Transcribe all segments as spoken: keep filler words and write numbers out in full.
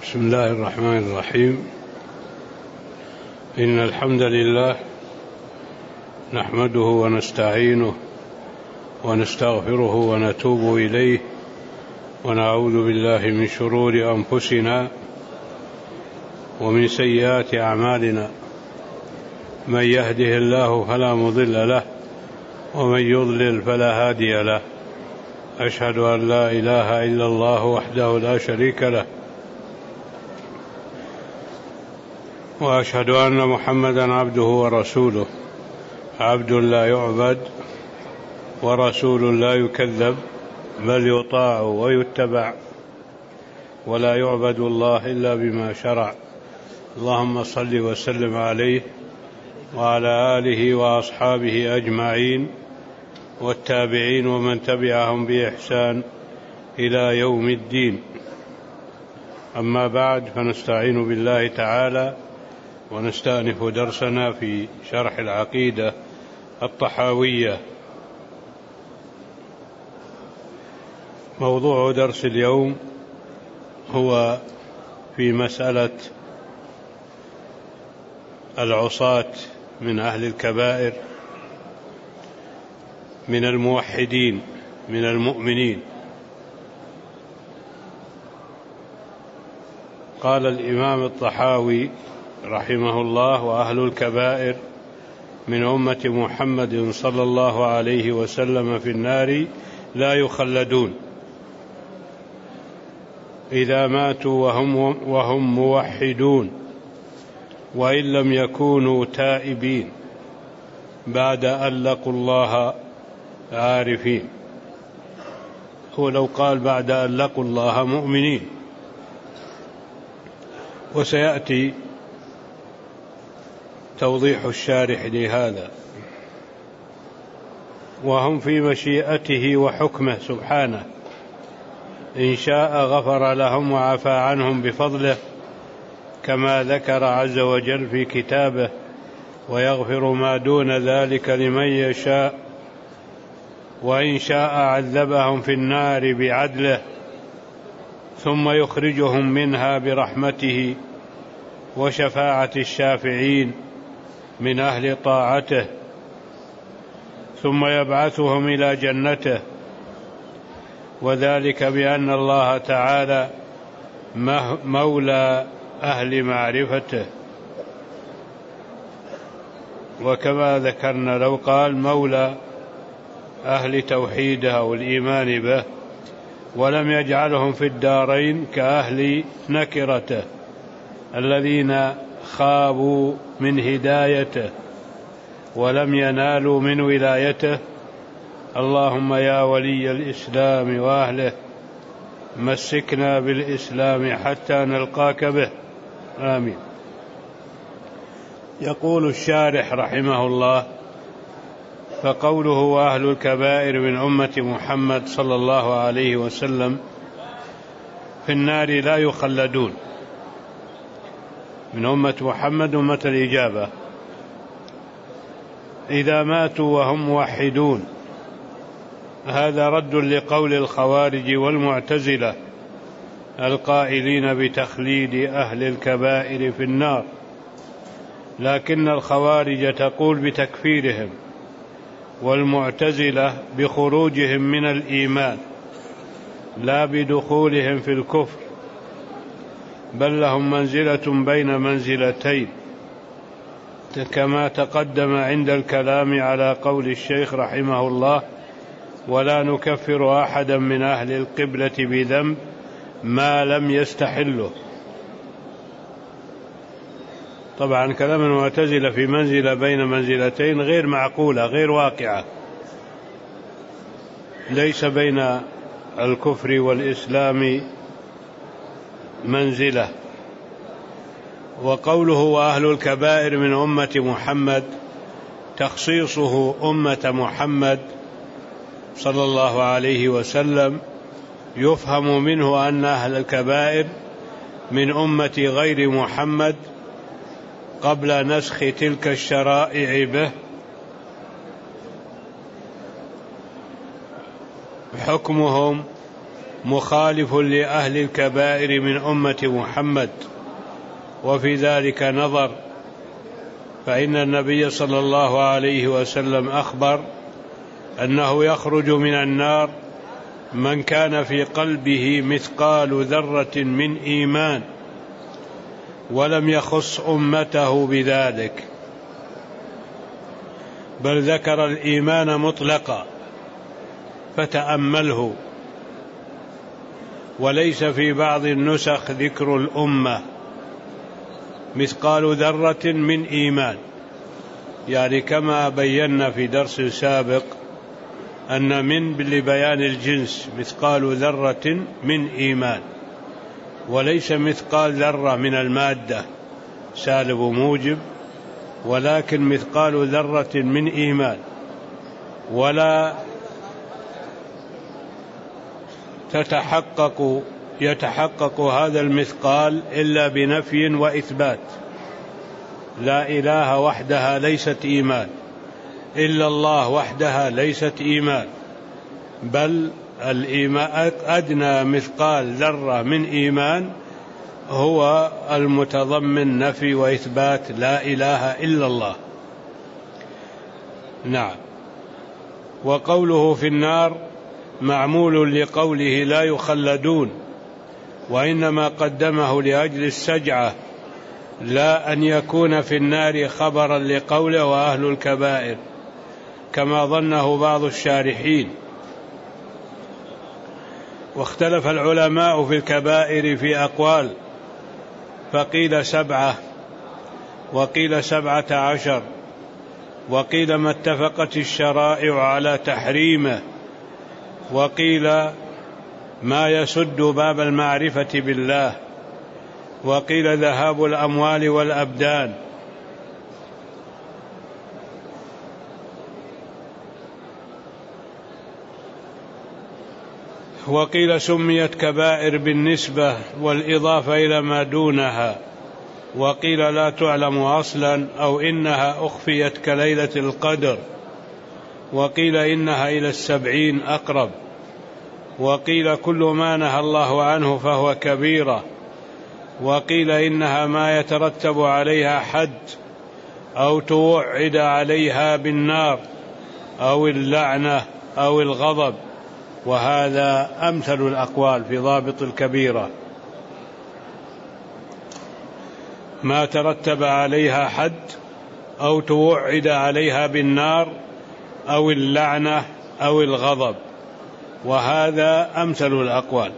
بسم الله الرحمن الرحيم. إن الحمد لله نحمده ونستعينه ونستغفره ونتوب إليه ونعوذ بالله من شرور أنفسنا ومن سيئات أعمالنا، من يهده الله فلا مضل له ومن يضلل فلا هادي له. أشهد أن لا إله إلا الله وحده لا شريك له، وأشهد أن محمدا عبده ورسوله، عبد لا يعبد ورسول لا يكذب، بل يطاع ويتبع، ولا يعبد الله إلا بما شرع. اللهم صل وسلم عليه وعلى آله وأصحابه أجمعين والتابعين ومن تبعهم بإحسان إلى يوم الدين. أما بعد، فنستعين بالله تعالى ونستأنف درسنا في شرح العقيدة الطحاوية. موضوع درس اليوم هو في مسألة العصاة من أهل الكبائر من الموحدين من المؤمنين. قال الإمام الطحاوي رحمه الله: وأهل الكبائر من أمة محمد صلى الله عليه وسلم في النار لا يخلدون إذا ماتوا وهم, وهم موحدون، وإن لم يكونوا تائبين بعد أن لقوا الله عارفين. هو لو قال بعد أن لقوا الله مؤمنين. وسيأتي توضيح الشارح لهذا. وهم في مشيئته وحكمه سبحانه، إن شاء غفر لهم وعفى عنهم بفضله، كما ذكر عز وجل في كتابه: ويغفر ما دون ذلك لمن يشاء، وإن شاء عذبهم في النار بعدله، ثم يخرجهم منها برحمته وشفاعة الشافعين من أهل طاعته، ثم يبعثهم إلى جنته، وذلك بأن الله تعالى مولى أهل معرفته. وكما ذكرنا لو قال مولى أهل توحيده والإيمان به، ولم يجعلهم في الدارين كأهل نكرته الذين خابوا من هدايته ولم ينالوا من ولايته. اللهم يا ولي الإسلام وأهله، مسكنا بالإسلام حتى نلقاك به، آمين. يقول الشارح رحمه الله: فقوله وأهل الكبائر من أمة محمد صلى الله عليه وسلم في النار لا يخلدون. من أمة محمد أمة الإجابة إذا ماتوا وهم موحدون. هذا رد لقول الخوارج والمعتزلة القائلين بتخليد أهل الكبائر في النار، لكن الخوارج تقول بتكفيرهم، والمعتزلة بخروجهم من الإيمان لا بدخولهم في الكفر، بل لهم منزلة بين منزلتين، كما تقدم عند الكلام على قول الشيخ رحمه الله: ولا نكفر أحدا من أهل القبلة بذنب ما لم يستحله. طبعا كلام المعتزلة في منزلة بين منزلتين غير معقولة، غير واقعة، ليس بين الكفر والإسلام منزلة. وقوله وأهل الكبائر من أمة محمد تخصيصه أمة محمد صلى الله عليه وسلم، يفهم منه أن أهل الكبائر من أمة غير محمد قبل نسخ تلك الشرائع به، حكمهم مخالف لأهل الكبائر من أمة محمد، وفي ذلك نظر، فإن النبي صلى الله عليه وسلم أخبر أنه يخرج من النار من كان في قلبه مثقال ذرة من إيمان، ولم يخص أمته بذلك، بل ذكر الإيمان مطلقا، فتأمله. وليس في بعض النسخ ذكر الأمة، مثقال ذرة من إيمان، يعني كما بينا في درس سابق أن من لبيان الجنس، مثقال ذرة من إيمان، وليس مثقال ذرة من المادة سالب موجب، ولكن مثقال ذرة من إيمان. ولا تتحقق يتحقق هذا المثقال إلا بنفي وإثبات. لا إله وحدها ليست إيمان، إلا الله وحدها ليست إيمان، بل الإيمان أدنى مثقال ذرة من إيمان هو المتضمن نفي وإثبات لا إله إلا الله. نعم. وقوله في النار معمول لقوله لا يخلدون، وإنما قدمه لأجل السجعة، لا أن يكون في النار خبرا لقوله وأهل الكبائر كما ظنه بعض الشارحين. واختلف العلماء في الكبائر في أقوال، فقيل سبعة، وقيل سبعة عشر، وقيل ما اتفقت الشرائع على تحريمه، وقيل ما يسد باب المعرفة بالله، وقيل ذهاب الأموال والأبدان، وقيل سميت كبائر بالنسبة والإضافة إلى ما دونها، وقيل لا تعلم أصلا أو إنها أخفيت كليلة القدر، وقيل إنها إلى السبعين أقرب، وقيل كل ما نهى الله عنه فهو كبيرة، وقيل إنها ما يترتب عليها حد أو توعد عليها بالنار أو اللعنة أو الغضب. وهذا أمثل الأقوال في ضابط الكبيرة، ما ترتب عليها حد أو توعد عليها بالنار أو اللعنة أو الغضب، وهذا أمثل الأقوال.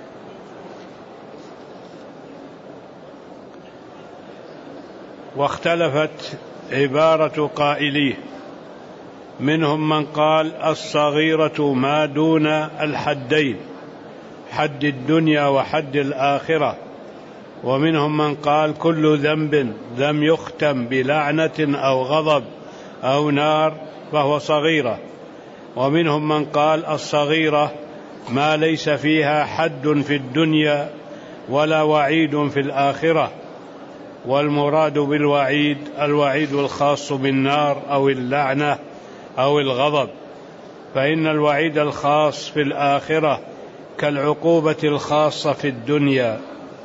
واختلفت عبارة قائليه، منهم من قال الصغيرة ما دون الحدين، حد الدنيا وحد الآخرة، ومنهم من قال كل ذنب لم يختم بلعنة أو غضب أو نار فهو صغيرة، ومنهم من قال الصغيرة ما ليس فيها حد في الدنيا ولا وعيد في الآخرة، والمراد بالوعيد الوعيد الخاص بالنار أو اللعنة أو الغضب، فإن الوعيد الخاص في الآخرة كالعقوبة الخاصة في الدنيا،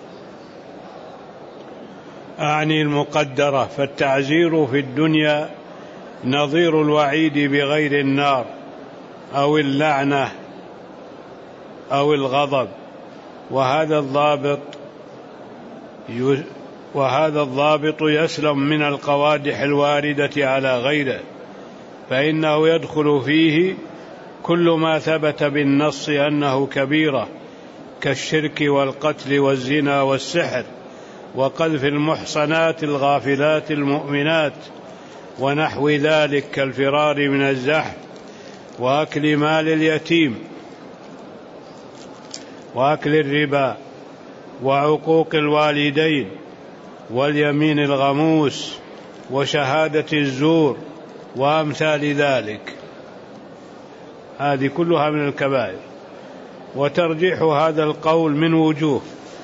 أعني المقدرة، فالتعزير في الدنيا نظير الوعيد بغير النار أو اللعنة أو الغضب. وهذا الضابط وهذا الضابط يسلم من القوادح الواردة على غيره، فإنه يدخل فيه كل ما ثبت بالنص أنه كبيرة، كالشرك والقتل والزنا والسحر وقذف المحصنات الغافلات المؤمنات ونحو ذلك، كالفرار من الزحف وأكل مال اليتيم وأكل الربا وعقوق الوالدين واليمين الغموس وشهادة الزور وأمثال ذلك، هذه كلها من الكبائر. وترجيح هذا القول من وجوه،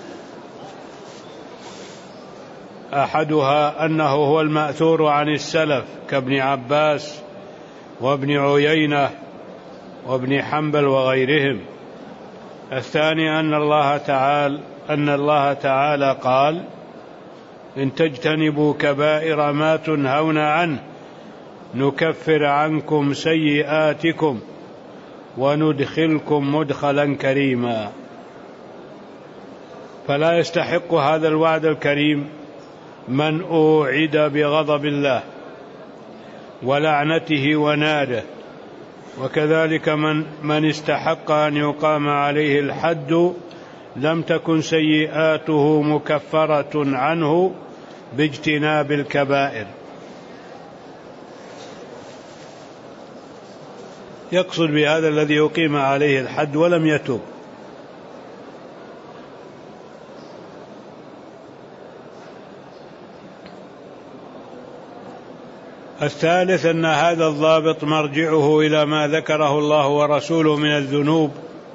أحدها أنه هو المأثور عن السلف كابن عباس وابن عيينة وابن حنبل وغيرهم، الثاني أن الله تعالى أن الله تعالى قال: إن تجتنبوا كبائر ما تنهون عنه نكفر عنكم سيئاتكم وندخلكم مدخلا كريما. فلا يستحق هذا الوعد الكريم من أوعد بغضب الله ولعنته وناره، وكذلك من, من استحق أن يقام عليه الحد لم تكن سيئاته مكفرة عنه باجتناب الكبائر. يقصد بهذا الذي يقيم عليه الحد ولم يتوب. الثالث أن هذا الضابط مرجعه إلى ما ذكره الله ورسوله من الذنوب،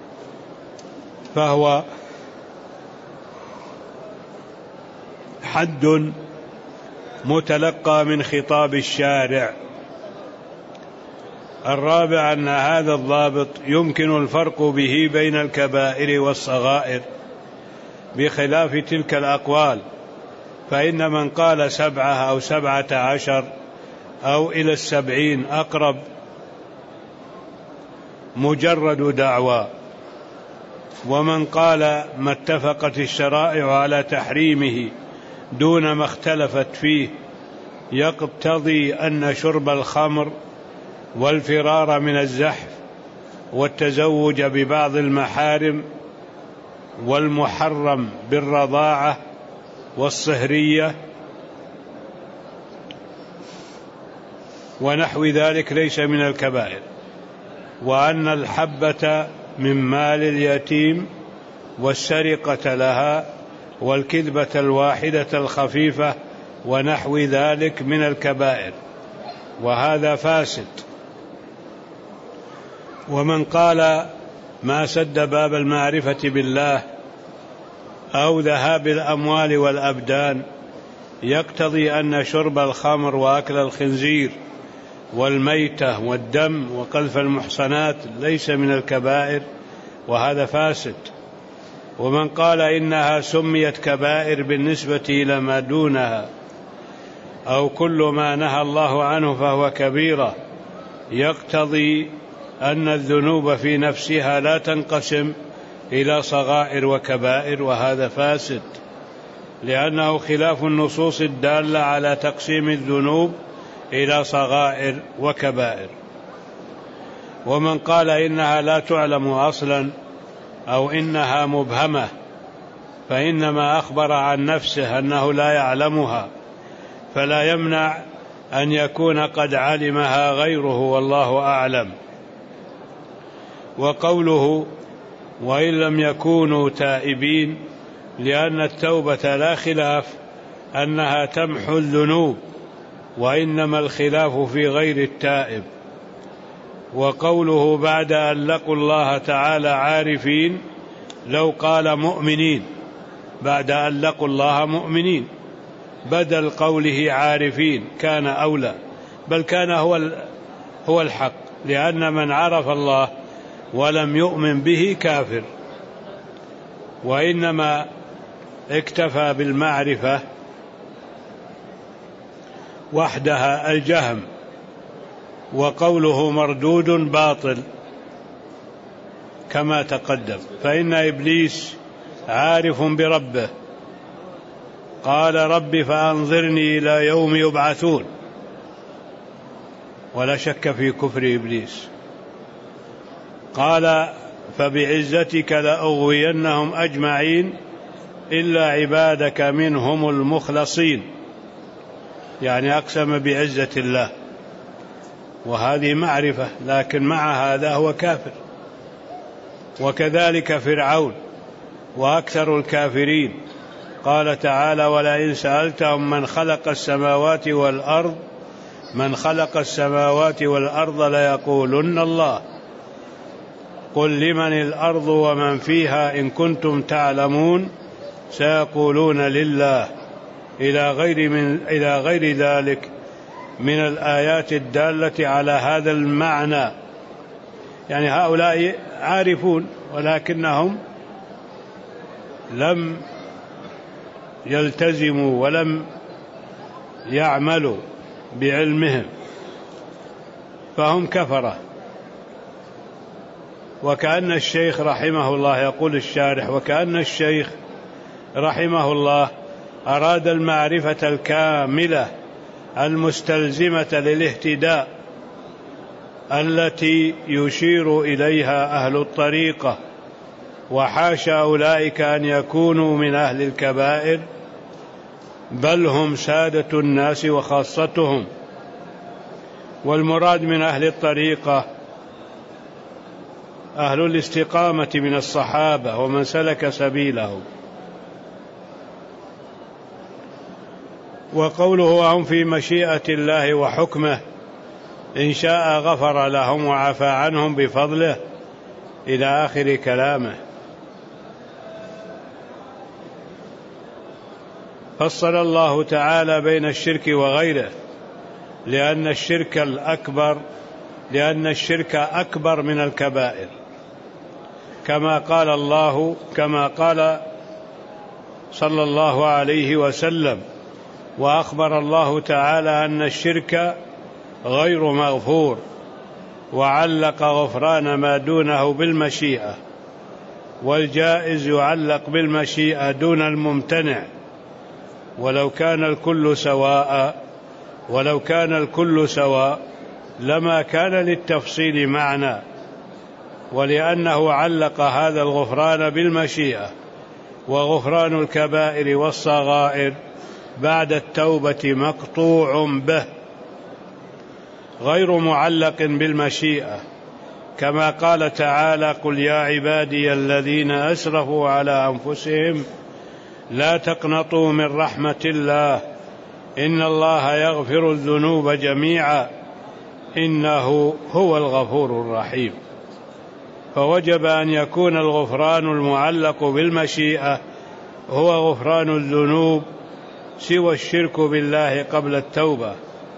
فهو حد متلقى من خطاب الشارع. الرابع أن هذا الضابط يمكن الفرق به بين الكبائر والصغائر بخلاف تلك الأقوال، فإن من قال سبعة أو سبعة عشر أو إلى السبعين أقرب مجرد دعوى، ومن قال ما اتفقت الشرائع على تحريمه دون ما اختلفت فيه يقتضي أن شرب الخمر والفرار من الزحف والتزوج ببعض المحارم والمحرم بالرضاعة والصهرية ونحو ذلك ليس من الكبائر، وأن الحبة من مال اليتيم والسرقة لها والكذبة الواحدة الخفيفة ونحو ذلك من الكبائر، وهذا فاسد. ومن قال ما سد باب المعرفة بالله أو ذهاب الأموال والأبدان يقتضي أن شرب الخمر وأكل الخنزير والميتة والدم وقذف المحصنات ليس من الكبائر، وهذا فاسد. ومن قال إنها سميت كبائر بالنسبة إلى ما دونها أو كل ما نهى الله عنه فهو كبيرة يقتضي أن الذنوب في نفسها لا تنقسم إلى صغائر وكبائر، وهذا فاسد، لأنه خلاف النصوص الدالة على تقسيم الذنوب إلى صغائر وكبائر. ومن قال إنها لا تعلم أصلا أو إنها مبهمة فإنما أخبر عن نفسه أنه لا يعلمها، فلا يمنع أن يكون قد علمها غيره والله أعلم. وقوله وإن لم يكونوا تائبين، لأن التوبة لا خلاف أنها تمحو الذنوب، وإنما الخلاف في غير التائب. وقوله بعد أن لقوا الله تعالى عارفين، لو قال مؤمنين بعد أن لقوا الله مؤمنين بدل قوله عارفين كان أولى، بل كان هو هو الحق، لأن من عرف الله ولم يؤمن به كافر، وإنما اكتفى بالمعرفة وحدها الجهم. وقوله مردود باطل كما تقدم، فإن إبليس عارف بربه، قال رب فأنظرني إلى يوم يبعثون، ولا شك في كفر إبليس. قال فبعزتك لأغوينهم أجمعين إلا عبادك منهم المخلصين، يعني أقسم بعزة الله، وهذه معرفة، لكن مع هذا هو كافر. وكذلك فرعون وأكثر الكافرين، قال تعالى ولئن سألتهم من خلق السماوات والأرض من خلق السماوات والأرض ليقولن الله قل لمن الأرض ومن فيها إن كنتم تعلمون سيقولون لله، إلى غير, من إلى غير ذلك من الآيات الدالة على هذا المعنى. يعني هؤلاء عارفون ولكنهم لم يلتزموا ولم يعملوا بعلمهم فهم كفرة. وكأن الشيخ رحمه الله، يقول الشارح، وكأن الشيخ رحمه الله أراد المعرفة الكاملة المستلزمة للاهتداء التي يشير إليها أهل الطريقة، وحاشا أولئك أن يكونوا من أهل الكبائر، بل هم سادة الناس وخاصتهم. والمراد من أهل الطريقة أهل الاستقامة من الصحابة ومن سلك سبيله. وقوله هم في مشيئة الله وحكمه، إن شاء غفر لهم وعفى عنهم بفضله، إلى آخر كلامه. فصل الله تعالى بين الشرك وغيره، لأن الشرك الأكبر لأن الشرك أكبر من الكبائر، كما قال الله كما قال صلى الله عليه وسلم. وأخبر الله تعالى أن الشرك غير مغفور، وعلق غفران ما دونه بالمشيئة، والجائز يعلق بالمشيئة دون الممتنع. ولو كان الكل سواء ولو كان الكل سواء لما كان للتفصيل معنى، ولأنه علق هذا الغفران بالمشيئة. وغفران الكبائر والصغائر بعد التوبة مقطوع به، غير معلق بالمشيئة، كما قال تعالى: قل يا عبادي الذين أسرفوا على أنفسهم لا تقنطوا من رحمة الله إن الله يغفر الذنوب جميعا إنه هو الغفور الرحيم. فوجب أن يكون الغفران المعلق بالمشيئة هو غفران الذنوب سوى الشرك بالله قبل التوبة.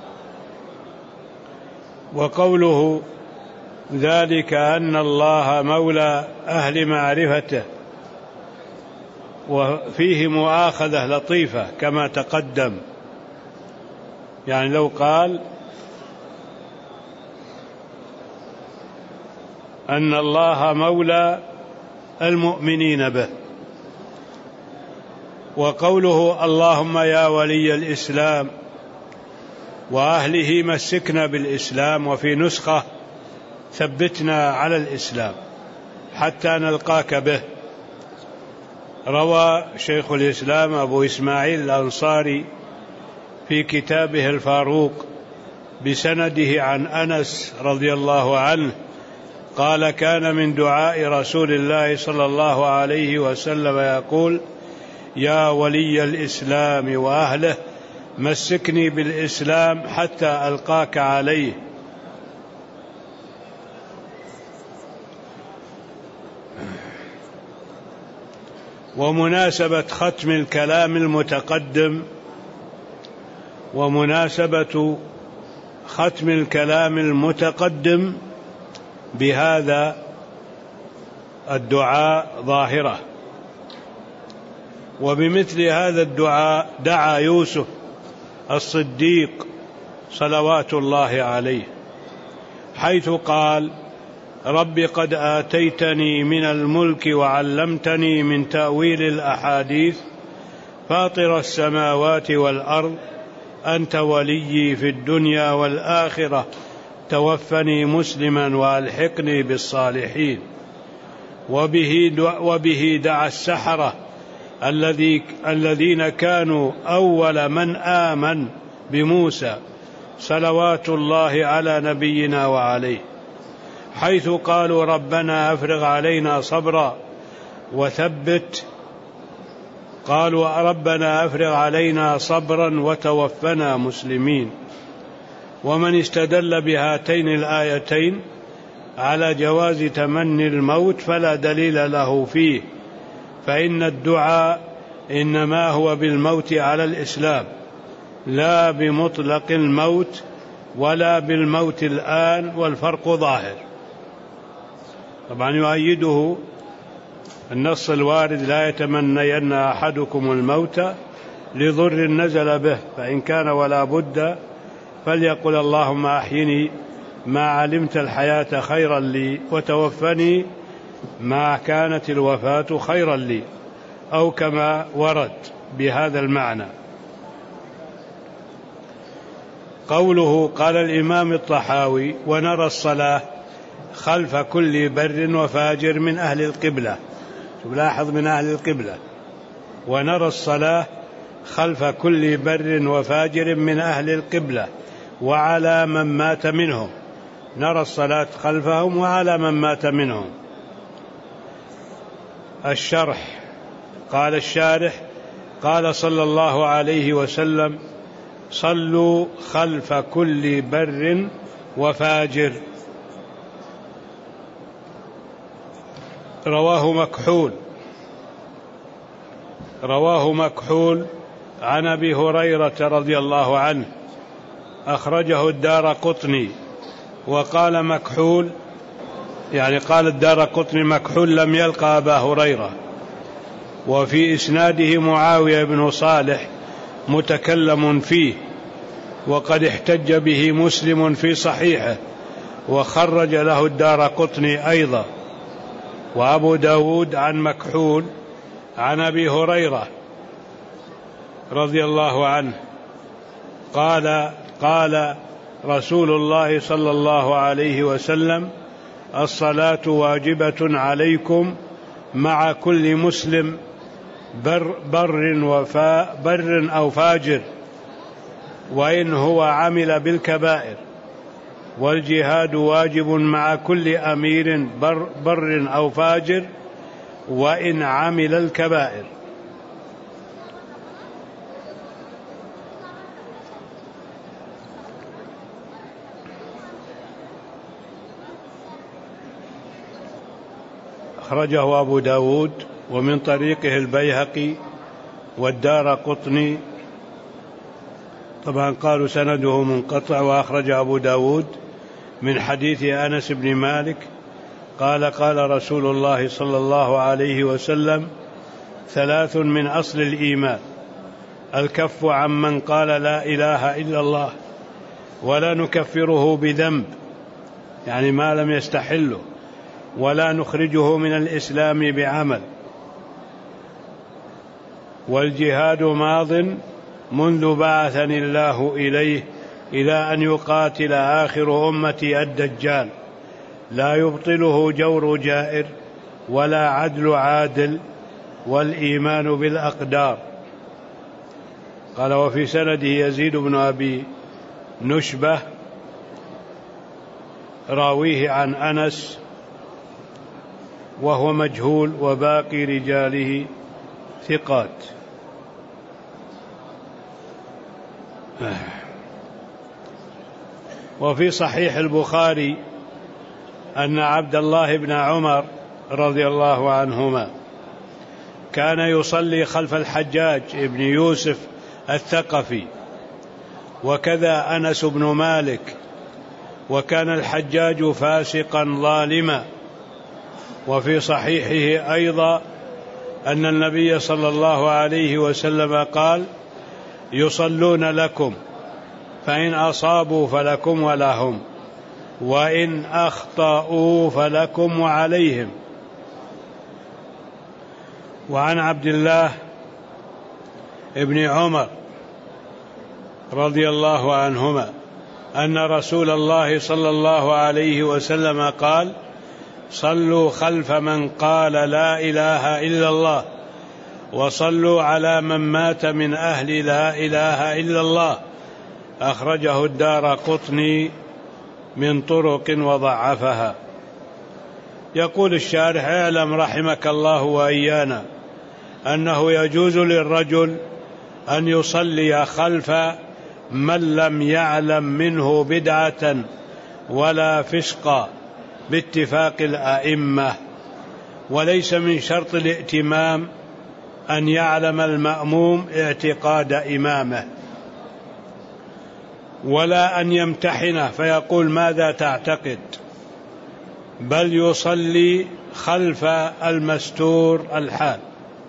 وقوله ذلك أن الله مولى أهل معرفته، وفيه مؤاخذة لطيفة كما تقدم. يعني لو قال أن الله مولى المؤمنين به. وقوله اللهم يا ولي الإسلام وأهله مسكنا بالإسلام، وفي نسخة ثبتنا على الإسلام حتى نلقاك به. روى شيخ الإسلام أبو إسماعيل الأنصاري في كتابه الفاروق بسنده عن أنس رضي الله عنه قال: كان من دعاء رسول الله صلى الله عليه وسلم يقول: يا ولي الإسلام وأهله مسكني بالإسلام حتى ألقاك عليه. ومناسبة ختم الكلام المتقدم ومناسبة ختم الكلام المتقدم بهذا الدعاء ظاهرة. وبمثل هذا الدعاء دعا يوسف الصديق صلوات الله عليه، حيث قال: رب قد آتيتني من الملك وعلمتني من تأويل الأحاديث فاطر السماوات والأرض أنت وليي في الدنيا والآخرة توفني مسلما وألحقني بالصالحين. وبه وبه دعا السحرة الذي الذين كانوا أول من آمن بموسى صلوات الله على نبينا وعليه، حيث قالوا: ربنا أفرغ علينا صبرا وثبت قالوا ربنا أفرغ علينا صبرا وتوفنا مسلمين. ومن استدل بهاتين الآيتين على جواز تمني الموت فلا دليل له فيه، فإن الدعاء إنما هو بالموت على الإسلام، لا بمطلق الموت ولا بالموت الآن، والفرق ظاهر. طبعا يؤيده النص الوارد: لا يتمنين أحدكم الموت لضر نزل به، فإن كان ولا بد فليقل اللهم أحيني ما علمت الحياة خيرا لي، وتوفني ما كانت الوفاة خيرا لي، أو كما ورد بهذا المعنى. قوله: قال الإمام الطحاوي: ونرى الصلاة خلف كل بر وفاجر من أهل القبلة. لاحظ: من أهل القبلة. ونرى الصلاة خلف كل بر وفاجر من أهل القبلة وعلى من مات منهم. نرى الصلاة خلفهم وعلى من مات منهم. الشرح: قال الشارح: قال صلى الله عليه وسلم: صلوا خلف كل بر وفاجر. رواه مكحول رواه مكحول عن أبي هريرة رضي الله عنه، أخرجه الدارقطني. وقال مكحول، يعني قال الدارقطني: مكحول لم يلقى أبا هريرة، وفي إسناده معاوية بن صالح متكلم فيه، وقد احتج به مسلم في صحيحه، وخرج له الدارقطني أيضا، وأبو داود عن مكحول عن أبي هريرة رضي الله عنه قال: قال رسول الله صلى الله عليه وسلم: الصلاة واجبة عليكم مع كل مسلم بر, بر, وفا بر أو فاجر، وإن هو عمل بالكبائر، والجهاد واجب مع كل أمير بر, بر أو فاجر وإن عمل الكبائر. أخرجه أبو داود ومن طريقه البيهقي والدارقطني، طبعا قالوا سنده منقطع. وأخرج أبو داود من حديث أنس بن مالك قال: قال رسول الله صلى الله عليه وسلم: ثلاث من أصل الإيمان: الكف عمن قال لا إله إلا الله ولا نكفره بذنب، يعني ما لم يستحله، ولا نخرجه من الإسلام بعمل، والجهاد ماض منذ بعثني الله إليه إلى أن يقاتل آخر أمتي الدجال، لا يبطله جور جائر ولا عدل عادل، والإيمان بالأقدار. قال: وفي سنده يزيد بن أبي نشبة راويه عن أنس وهو مجهول، وباقي رجاله ثقات. وفي صحيح البخاري أن عبد الله بن عمر رضي الله عنهما كان يصلي خلف الحجاج ابن يوسف الثقفي، وكذا أنس بن مالك، وكان الحجاج فاسقا ظالما. وفي صحيحه أيضا أن النبي صلى الله عليه وسلم قال: يصلون لكم فإن أصابوا فلكم ولهم، وإن أخطأوا فلكم وعليهم. وعن عبد الله ابن عمر رضي الله عنهما أن رسول الله صلى الله عليه وسلم قال: صلوا خلف من قال لا إله إلا الله، وصلوا على من مات من أهل لا إله إلا الله. أخرجه الدارقطني من طرق وضعفها. يقول الشارح: اعلم رحمك الله وإيانا أنه يجوز للرجل أن يصلي خلف من لم يعلم منه بدعة ولا فسقا باتفاق الأئمة، وليس من شرط الائتمام أن يعلم المأموم اعتقاد إمامه، ولا أن يمتحنه فيقول ماذا تعتقد، بل يصلي خلف المستور الحال.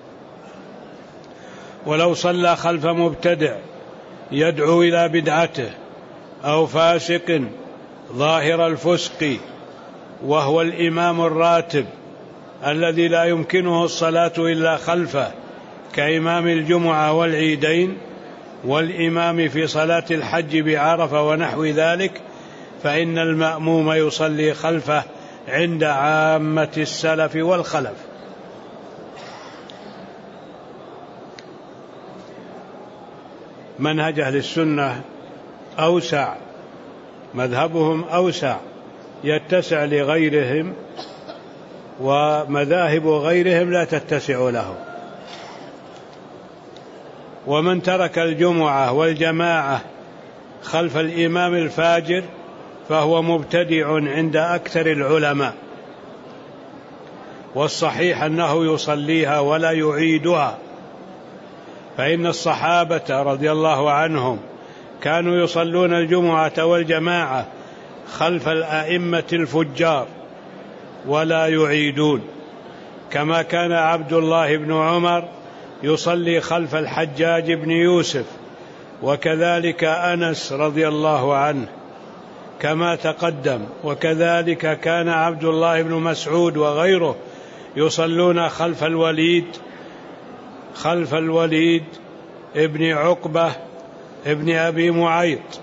ولو صلى خلف مبتدع يدعو إلى بدعته أو فاسق ظاهر الفسق وهو الإمام الراتب الذي لا يمكنه الصلاة إلا خلفه كإمام الجمعة والعيدين والإمام في صلاة الحج بعرفة ونحو ذلك، فإن المأموم يصلي خلفه عند عامة السلف والخلف. منهج أهل السنة أوسع، مذهبهم أوسع يتسع لغيرهم، ومذاهب غيرهم لا تتسع له. ومن ترك الجمعة والجماعة خلف الإمام الفاجر فهو مبتدع عند أكثر العلماء، والصحيح أنه يصليها ولا يعيدها، فإن الصحابة رضي الله عنهم كانوا يصلون الجمعة والجماعة خلف الأئمة الفجار ولا يعيدون، كما كان عبد الله بن عمر يصلي خلف الحجاج بن يوسف، وكذلك أنس رضي الله عنه كما تقدم، وكذلك كان عبد الله بن مسعود وغيره يصلون خلف الوليد خلف الوليد ابن عقبة ابن أبي معيط،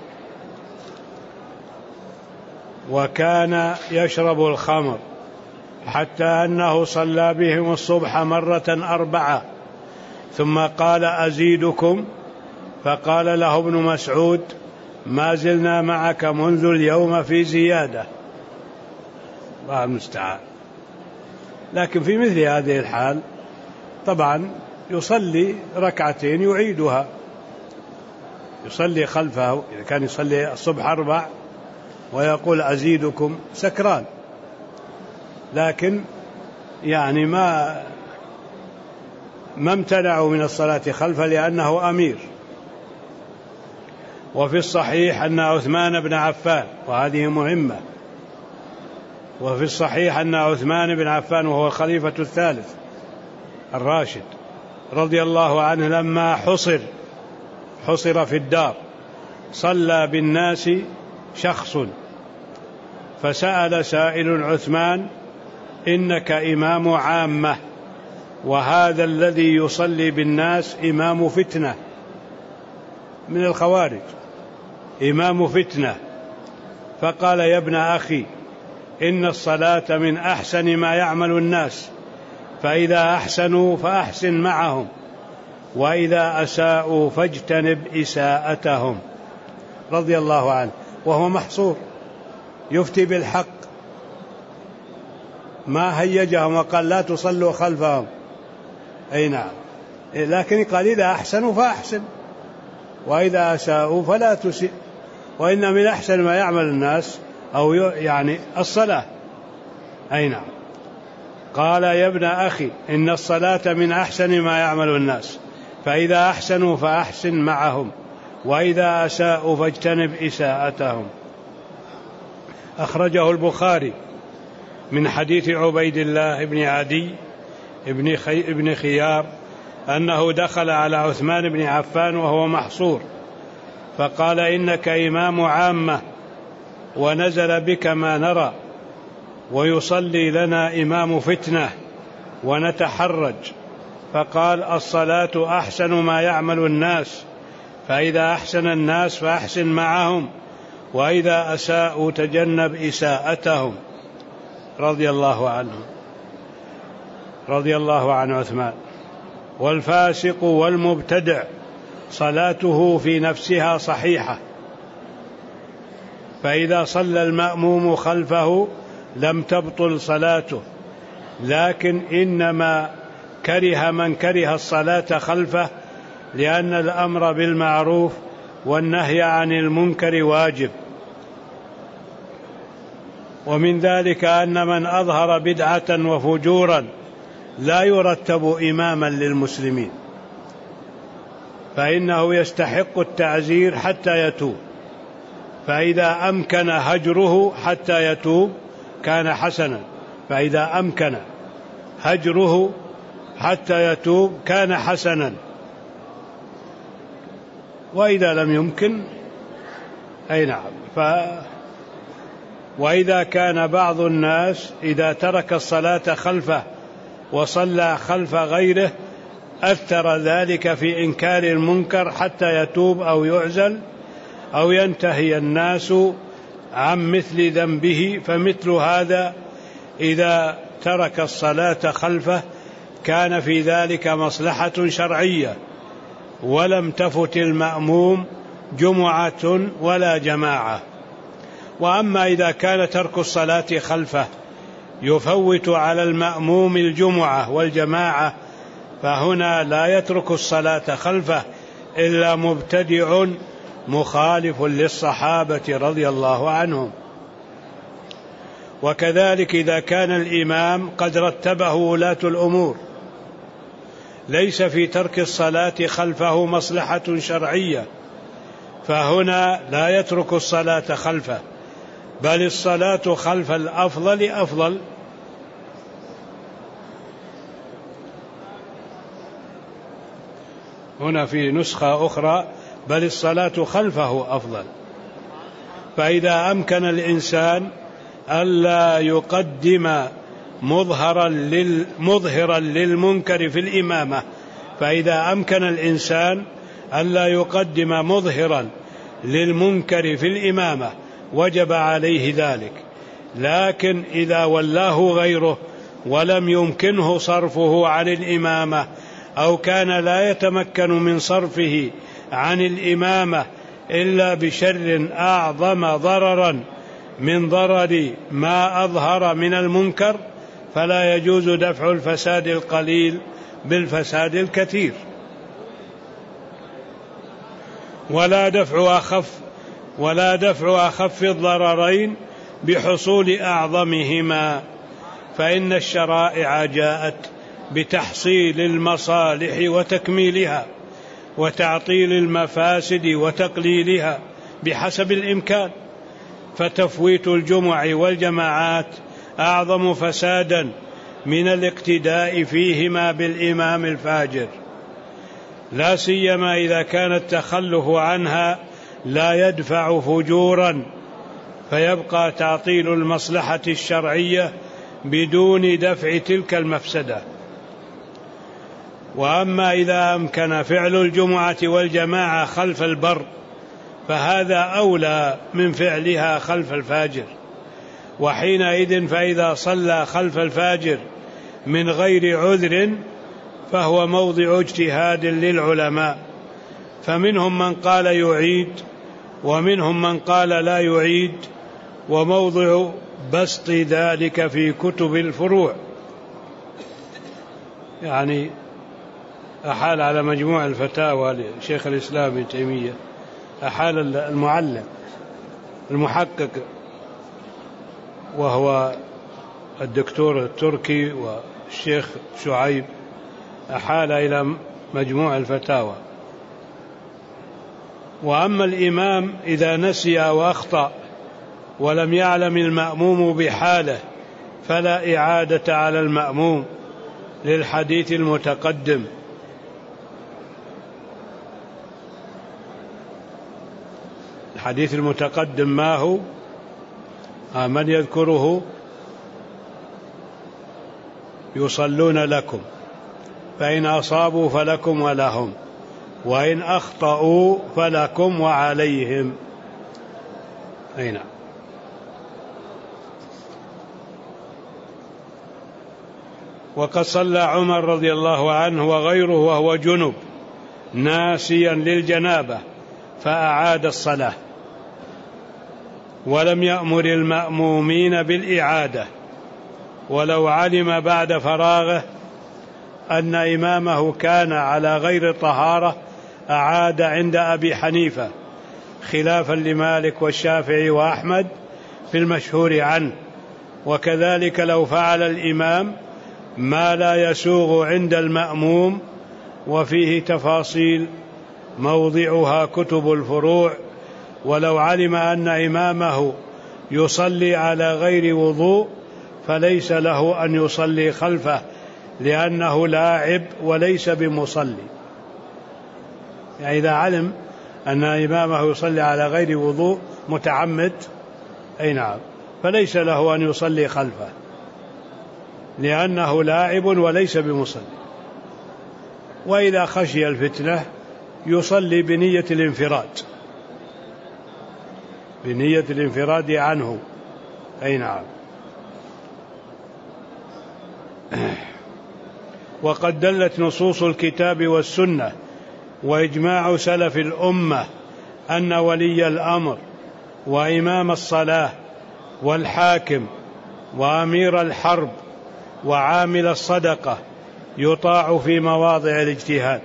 وكان يشرب الخمر حتى أنه صلى بهم الصبح مرة أربعة ثم قال أزيدكم، فقال له ابن مسعود ما زلنا معك منذ اليوم في زيادة. الله المستعان. لكن في مثل هذه الحال طبعا يصلي ركعتين يعيدها، يصلي خلفه إذا كان يصلي الصبح أربع ويقول أزيدكم سكران، لكن يعني ما ما امتنعوا من الصلاة خلفه لأنه أمير. وفي الصحيح أن عثمان بن عفان، وهذه مهمة، وفي الصحيح أن عثمان بن عفان وهو الخليفة الثالث الراشد رضي الله عنه لما حصر حصر في الدار صلى بالناس شخص، فسأل سائل عثمان إنك إمام عامة، وهذا الذي يصلي بالناس إمام فتنة من الخوارج، إمام فتنة. فقال يا ابن أخي إن الصلاة من أحسن ما يعمل الناس، فإذا أحسنوا فأحسن معهم، وإذا أساءوا فاجتنب إساءتهم، رضي الله عنه، وهو محصور يفتي بالحق، ما هيجهم وقال لا تصلوا خلفهم، أي نعم، لكن قال إذا أحسنوا فأحسن وإذا أساءوا فلا تسيء، وإن من أحسن ما يعمل الناس أو يعني الصلاة، أي نعم. قال يا ابن أخي إن الصلاة من أحسن ما يعمل الناس، فإذا أحسنوا فأحسن معهم، وإذا أساءوا فاجتنب إساءتهم. أخرجه البخاري من حديث عبيد الله بن عدي ابن, خي... ابن خيار أنه دخل على عثمان بن عفان وهو محصور، فقال إنك إمام عامة ونزل بك ما نرى، ويصلي لنا إمام فتنة ونتحرج. فقال الصلاة أحسن ما يعمل الناس، فإذا أحسن الناس فأحسن معهم، وإذا أساءوا تجنب إساءتهم، رضي الله عنه رضي الله عن عثمان. والفاسق والمبتدع صلاته في نفسها صحيحة، فإذا صلى المأموم خلفه لم تبطل صلاته، لكن إنما كره من كره الصلاة خلفه لأن الأمر بالمعروف والنهي عن المنكر واجب. ومن ذلك أن من أظهر بدعة وفجورا لا يرتب إماما للمسلمين، فإنه يستحق التعزير حتى يتوب، فإذا أمكن هجره حتى يتوب كان حسنا، فإذا أمكن هجره حتى يتوب كان حسنا، وإذا لم يمكن أي نعم. ف وإذا كان بعض الناس إذا ترك الصلاة خلفه وصلى خلف غيره أثر ذلك في إنكار المنكر حتى يتوب أو يعزل أو ينتهي الناس عن مثل ذنبه، فمثل هذا إذا ترك الصلاة خلفه كان في ذلك مصلحة شرعية ولم تفت المأموم جمعة ولا جماعة. وأما إذا كان ترك الصلاة خلفه يفوت على المأموم الجمعة والجماعة فهنا لا يترك الصلاة خلفه إلا مبتدع مخالف للصحابة رضي الله عنهم. وكذلك إذا كان الإمام قد رتبه ولاة الأمور ليس في ترك الصلاة خلفه مصلحة شرعية فهنا لا يترك الصلاة خلفه، بل الصلاة خلف الأفضل أفضل. هنا في نسخة أخرى بل الصلاة خلفه أفضل. فإذا أمكن الإنسان ألا يقدم مظهرا لل مظهرا للمنكر في الإمامة، فإذا أمكن الإنسان ألا يقدم مظهرا للمنكر في الإمامة وجب عليه ذلك. لكن إذا ولاه غيره ولم يمكنه صرفه عن الإمامة أو كان لا يتمكن من صرفه عن الإمامة إلا بشر أعظم ضررا من ضرر ما أظهر من المنكر فلا يجوز دفع الفساد القليل بالفساد الكثير، ولا دفع أخف ولا دفع أخف الضررين بحصول أعظمهما، فإن الشرائع جاءت بتحصيل المصالح وتكميلها وتعطيل المفاسد وتقليلها بحسب الإمكان. فتفويت الجمع والجماعات أعظم فسادا من الاقتداء فيهما بالإمام الفاجر، لا سيما إذا كان التخلف عنها لا يدفع فجورا فيبقى تعطيل المصلحة الشرعية بدون دفع تلك المفسدة. وأما إذا أمكن فعل الجمعة والجماعة خلف البر فهذا أولى من فعلها خلف الفاجر، وحينئذ فإذا صلى خلف الفاجر من غير عذر فهو موضع اجتهاد للعلماء، فمنهم من قال يعيد ومنهم من قال لا يعيد، وموضع بسط ذلك في كتب الفروع. يعني أحال على مجموع الفتاوى لشيخ الإسلام ابن تيمية، أحال المعلم المحقق وهو الدكتور التركي والشيخ شعيب، أحال إلى مجموع الفتاوى. وأما الإمام إذا نسي وأخطأ ولم يعلم المأموم بحاله فلا إعادة على المأموم للحديث المتقدم. الحديث المتقدم ما هو؟ آه من يذكره؟ يصلون لكم فإن أصابوا فلكم ولهم وإن أخطأوا فلكم وعليهم. أي نعم. وقد صلى عمر رضي الله عنه وغيره وهو جنب ناسيا للجنابة فأعاد الصلاة ولم يأمر المأمومين بالإعادة، ولو علم بعد فراغه أن إمامه كان على غير طهارة أعاد عند أبي حنيفة خلافا لمالك والشافعي وأحمد في المشهور عنه. وكذلك لو فعل الإمام ما لا يسوغ عند المأموم، وفيه تفاصيل موضعها كتب الفروع. ولو علم أن إمامه يصلي على غير وضوء فليس له أن يصلي خلفه لأنه لاعب وليس بمصلي. يعني إذا علم أن إمامه يصلي على غير وضوء متعمد أي نعم فليس له أن يصلي خلفه لأنه لاعب وليس بمصلي. وإذا خشي الفتنة يصلي بنية الانفراد بنية الانفراد عنه أي نعم. وقد دلت نصوص الكتاب والسنة وإجماع سلف الأمة أن ولي الأمر وإمام الصلاة والحاكم وأمير الحرب وعامل الصدقة يطاع في مواضع الاجتهاد.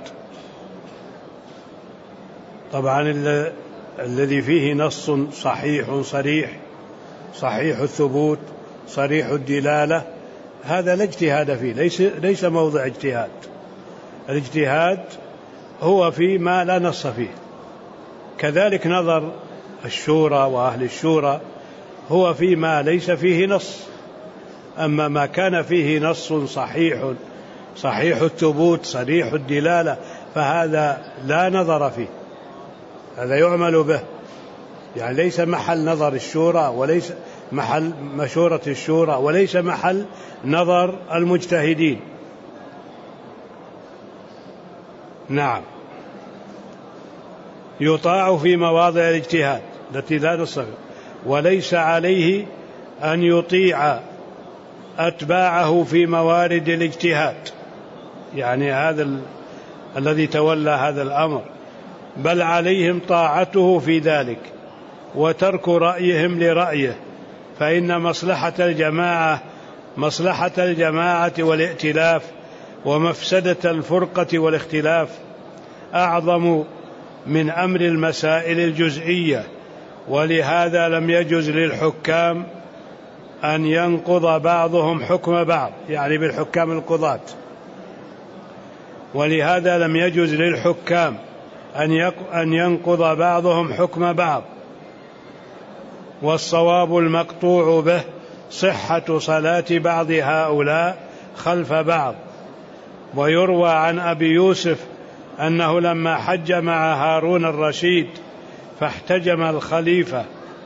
طبعا الذي فيه نص صحيح صريح صحيح الثبوت صريح الدلالة هذا لا اجتهاد فيه، ليس, ليس موضع اجتهاد. الاجتهاد هو فيما لا نص فيه. كذلك نظر الشورى وأهل الشورى هو فيما ليس فيه نص. أما ما كان فيه نص صحيح صحيح الثبوت صريح الدلالة فهذا لا نظر فيه، هذا يعمل به. يعني ليس محل نظر الشورى وليس محل مشورة الشورى وليس محل نظر المجتهدين. نعم يطاع في مواضع الاجتهاد التي لا نص فيها، وليس عليه أن يطيع أتباعه في موارد الاجتهاد، يعني هذا ال... الذي تولى هذا الأمر، بل عليهم طاعته في ذلك وترك رأيهم لرأيه، فإن مصلحة الجماعة مصلحة الجماعة والائتلاف ومفسدة الفرقة والاختلاف أعظم من أمر المسائل الجزئية. ولهذا لم يجز للحكام أن ينقض بعضهم حكم بعض، يعني بالحكام القضاة. ولهذا لم يجز للحكام أن ينقض بعضهم حكم بعض. والصواب المقطوع به صحة صلاة بعض هؤلاء خلف بعض. ويروى عن أبي يوسف أنه لما حج مع هارون الرشيد فاحتجم الخليفة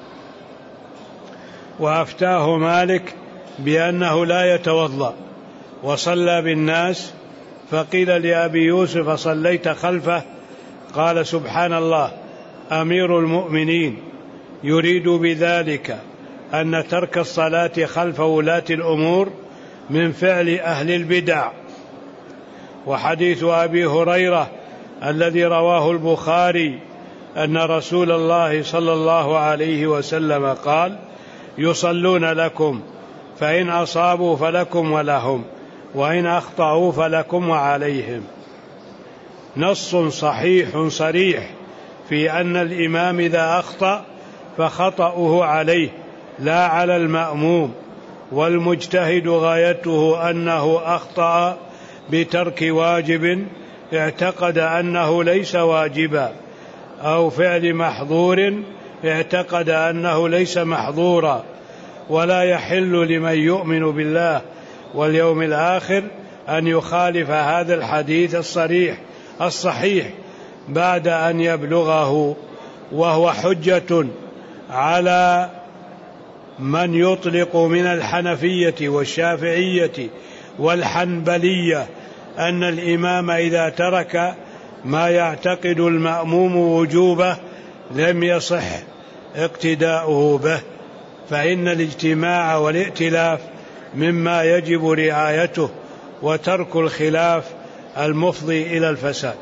وأفتاه مالك بأنه لا يتوضأ وصلى بالناس، فقيل لأبي يوسف صليت خلفه؟ قال سبحان الله، أمير المؤمنين يريد بذلك أن ترك الصلاة خلف ولاة الأمور من فعل أهل البدع. وحديث أبي هريرة الذي رواه البخاري أن رسول الله صلى الله عليه وسلم قال يصلون لكم فإن أصابوا فلكم ولهم وإن أخطأوا فلكم وعليهم. نص صحيح صريح في أن الإمام إذا أخطأ فخطأه عليه لا على المأموم، والمجتهد غايته أنه أخطأ بترك واجب اعتقد أنه ليس واجبا، أو فعل محظور اعتقد أنه ليس محظورا. ولا يحل لمن يؤمن بالله واليوم الآخر أن يخالف هذا الحديث الصريح الصحيح بعد أن يبلغه، وهو حجة على من يطلق من الحنفية والشافعية والحنبلية أن الإمام إذا ترك ما يعتقد المأموم وجوبه لم يصح اقتداؤه به، فإن الاجتماع والائتلاف مما يجب رعايته، وترك الخلاف المفضي إلى الفساد.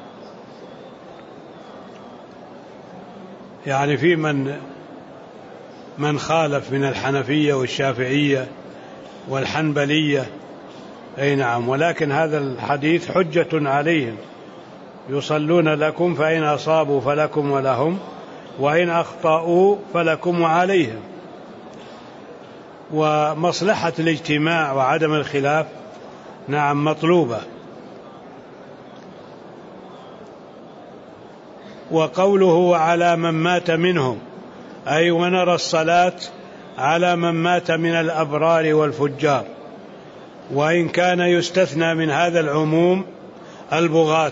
يعني في من من خالف من الحنفية والشافعية والحنبلية أي نعم، ولكن هذا الحديث حجة عليهم، يصلون لكم فإن أصابوا فلكم ولهم وإن أخطأوا فلكم وعليهم. ومصلحة الاجتماع وعدم الخلاف نعم مطلوبة. وقوله على من مات منهم أي ونرى الصلاة على من مات من الأبرار والفجار. وإن كان يستثنى من هذا العموم البغاة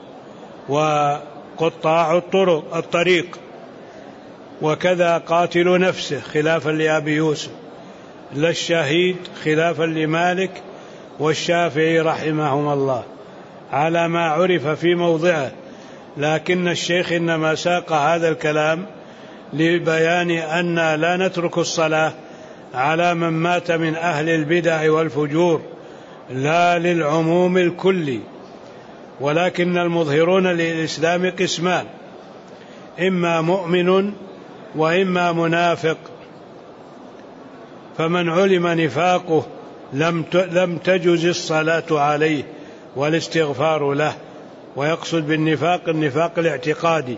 وقطاع الطرق الطريق، وكذا قاتل نفسه خلافا لأبي يوسف، لا الشهيد خلافا لمالك والشافعي رحمهما الله على ما عرف في موضعه. لكن الشيخ إنما ساق هذا الكلام لبيان أن لا نترك الصلاة على من مات من أهل البدع والفجور، لا للعموم الكلي. ولكن المظهرون للإسلام قسمان، إما مؤمن وإما منافق، فمن علم نفاقه لم تجز الصلاة عليه والاستغفار له، ويقصد بالنفاق النفاق الاعتقادي.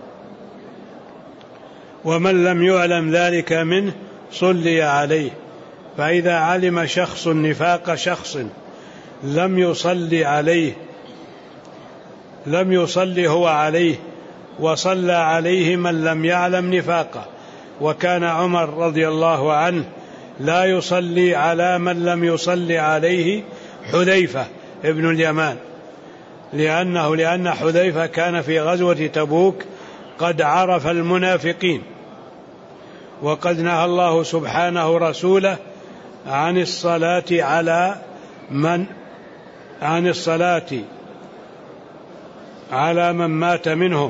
ومن لم يعلم ذلك منه صلي عليه. فإذا علم شخص نفاق شخص لم يصلي عليه لم يصلي هو عليه، وصلى عليه من لم يعلم نفاقه. وكان عمر رضي الله عنه لا يصلي على من لم يصلي عليه حذيفة ابن اليمان، لأنه لأن حذيفة كان في غزوة تبوك قد عرف المنافقين، وقد نهى الله سبحانه رسوله عن الصلاة على من عن الصلاة على من مات منهم،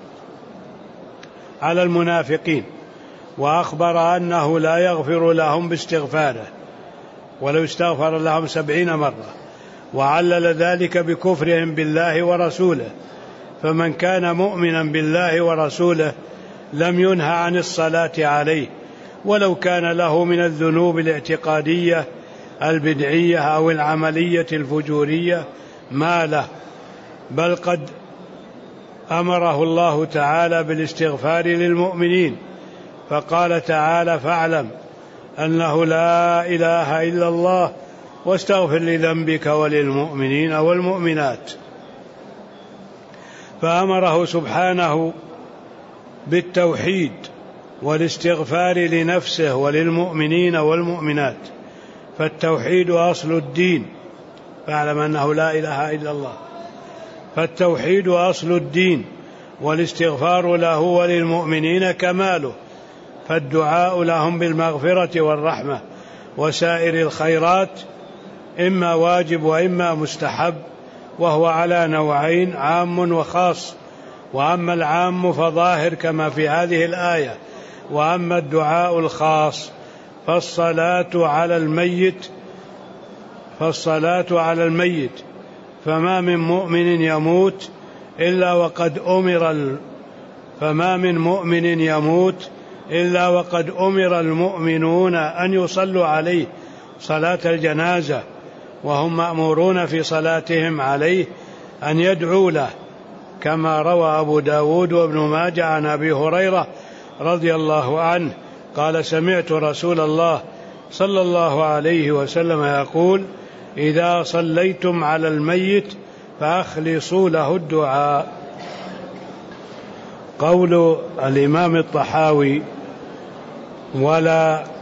على المنافقين، وأخبر أنه لا يغفر لهم باستغفاره ولو استغفر لهم سبعين مرة، وعلل ذلك بكفرهم بالله ورسوله. فمن كان مؤمنا بالله ورسوله لم ينهى عن الصلاة عليه، ولو كان له من الذنوب الاعتقادية البدعية أو العملية الفجورية ما له، بل قد أمره الله تعالى بالاستغفار للمؤمنين، فقال تعالى: فاعلم أنه لا إله إلا الله واستغفر لذنبك وللمؤمنين والمؤمنات. فأمره سبحانه بالتوحيد والاستغفار لنفسه وللمؤمنين والمؤمنات، فالتوحيد أصل الدين، فاعلم أنه لا إله إلا الله، فالتوحيد أصل الدين، والاستغفار له وللمؤمنين كماله، فالدعاء لهم بالمغفرة والرحمة وسائر الخيرات إما واجب وإما مستحب، وهو على نوعين: عام وخاص. وأما العام فظاهر كما في هذه الآية، وأما الدعاء الخاص فالصلاة على الميت فالصلاة على الميت فما من مؤمن يموت إلا وقد أمر ال... فما من مؤمن يموت إلا وقد أمر المؤمنون أن يصلوا عليه صلاة الجنازة، وهم مأمورون في صلاتهم عليه أن يدعوا له، كما روى أبو داود وابن ماجه عن أبي هريرة رضي الله عنه قال: سمعت رسول الله صلى الله عليه وسلم يقول: إذا صليتم على الميت فأخلصوا له الدعاء. قول الإمام الطحاوي: ولا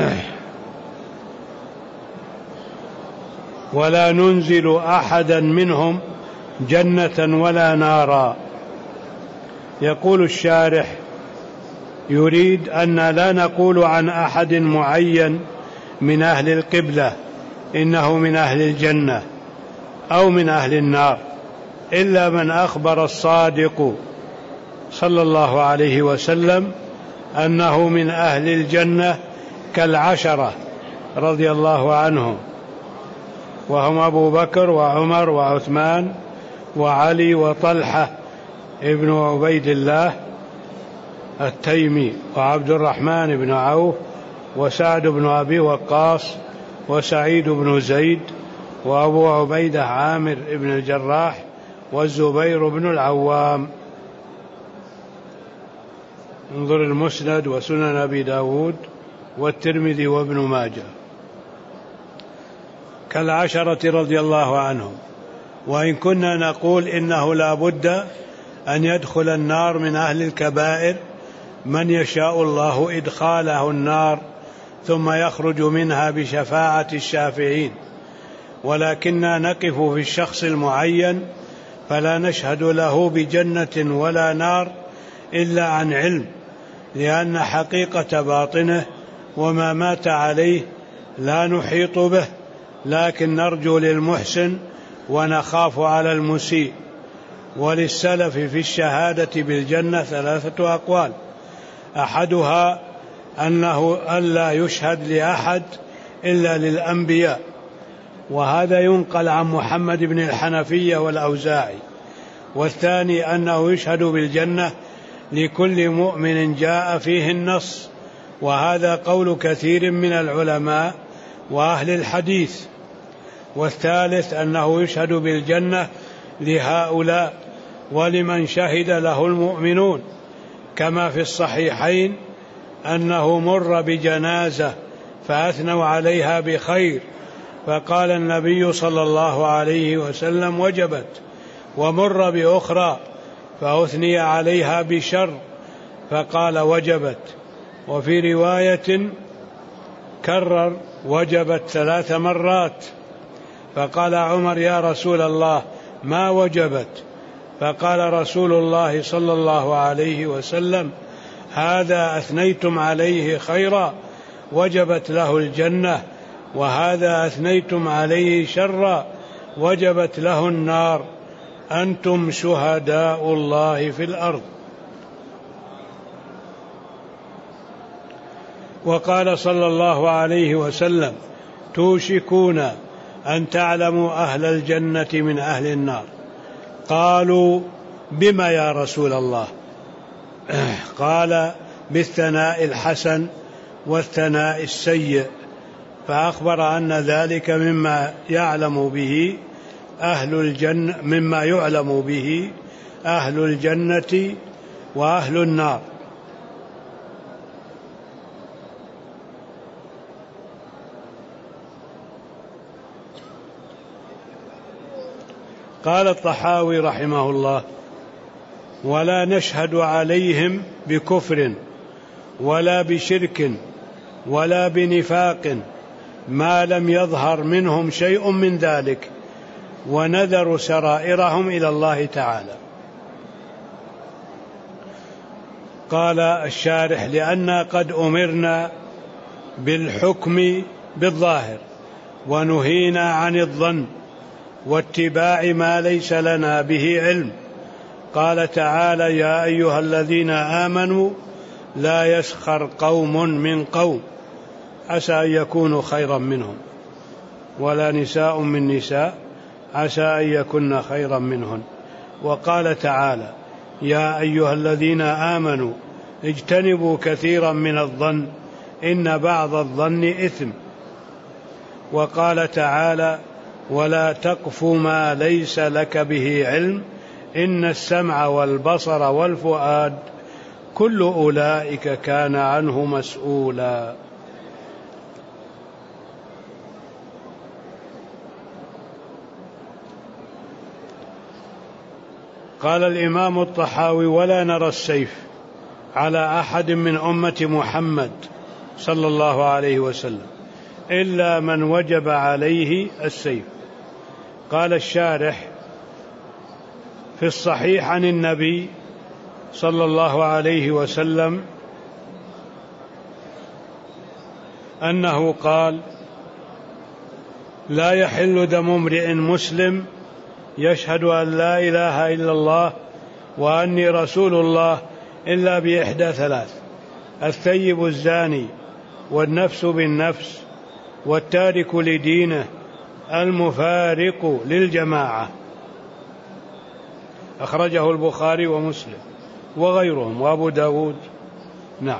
ولا ننزل أحدا منهم جنة ولا نارا. يقول الشارح: يريد أن لا نقول عن أحد معين من أهل القبلة إنه من أهل الجنة أو من أهل النار، إلا من أخبر الصادق صلى الله عليه وسلم أنه من أهل الجنة كالعشرة رضي الله عنهم، وهم أبو بكر وعمر وعثمان وعلي وطلحة ابن عبيد الله التيمي وعبد الرحمن بن عوف وسعد بن أبي وقاص وسعيد بن زيد وأبو عبيدة عامر بن الجراح والزبير بن العوام. انظر المسند وسنن أبي داود والترمذي وابن ماجه. كالعشرة رضي الله عنهم. وإن كنا نقول إنه لا بد أن يدخل النار من أهل الكبائر من يشاء الله إدخاله النار ثم يخرج منها بشفاعة الشافعين، ولكننا نقف في الشخص المعين فلا نشهد له بجنة ولا نار إلا عن علم، لأن حقيقة باطنه وما مات عليه لا نحيط به، لكن نرجو للمحسن ونخاف على المسيء. وللسلف في الشهادة بالجنة ثلاثة أقوال: أحدها أنه ألا يشهد لأحد إلا للأنبياء، وهذا ينقل عن محمد بن الحنفية والأوزاعي. والثاني أنه يشهد بالجنة لكل مؤمن جاء فيه النص، وهذا قول كثير من العلماء وأهل الحديث. والثالث أنه يشهد بالجنة لهؤلاء ولمن شهد له المؤمنون، كما في الصحيحين أنه مر بجنازة فأثنوا عليها بخير، فقال النبي صلى الله عليه وسلم: وجبت. ومر بأخرى فأثني عليها بشر فقال: وجبت. وفي رواية كرر: وجبت ثلاث مرات. فقال عمر: يا رسول الله ما وجبت؟ فقال رسول الله صلى الله عليه وسلم: هذا أثنيتم عليه خيرا وجبت له الجنة، وهذا أثنيتم عليه شرا وجبت له النار، أنتم شهداء الله في الأرض. وقال صلى الله عليه وسلم: توشكون أن تعلموا أهل الجنة من أهل النار. قالوا: بما يا رسول الله؟ قال: بالثناء الحسن والثناء السيء. فأخبر أن ذلك مما يعلم به أهل الجنة مما يعلم به أهل الجنة وأهل النار. قال الطحاوي رحمه الله: ولا نشهد عليهم بكفر ولا بشرك ولا بنفاق ما لم يظهر منهم شيء من ذلك، ونذر سرائرهم إلى الله تعالى. قال الشارح: لأننا قد أمرنا بالحكم بالظاهر ونهينا عن الظن واتباع ما ليس لنا به علم. قال تعالى: يا أيها الذين آمنوا لا يسخر قوم من قوم عسى أن يكونوا خيرا منهم، ولا نساء من نساء عسى أن يكن خيرا منهن. وقال تعالى: يا أيها الذين آمنوا اجتنبوا كثيرا من الظن إن بعض الظن إثم. وقال تعالى: ولا تقف ما ليس لك به علم إن السمع والبصر والفؤاد كل أولئك كان عنه مسؤولا. قال الإمام الطحاوي: ولا نرى السيف على أحد من أمة محمد صلى الله عليه وسلم إلا من وجب عليه السيف. قال الشارح: في الصحيح عن النبي صلى الله عليه وسلم أنه قال: لا يحل دم امرئ مسلم يشهد أن لا إله إلا الله وأني رسول الله إلا بإحدى ثلاث: الثيب الزاني والنفس بالنفس والتارك لدينه المفارق للجماعة. أخرجه البخاري ومسلم وغيرهم وأبو داود. نعم.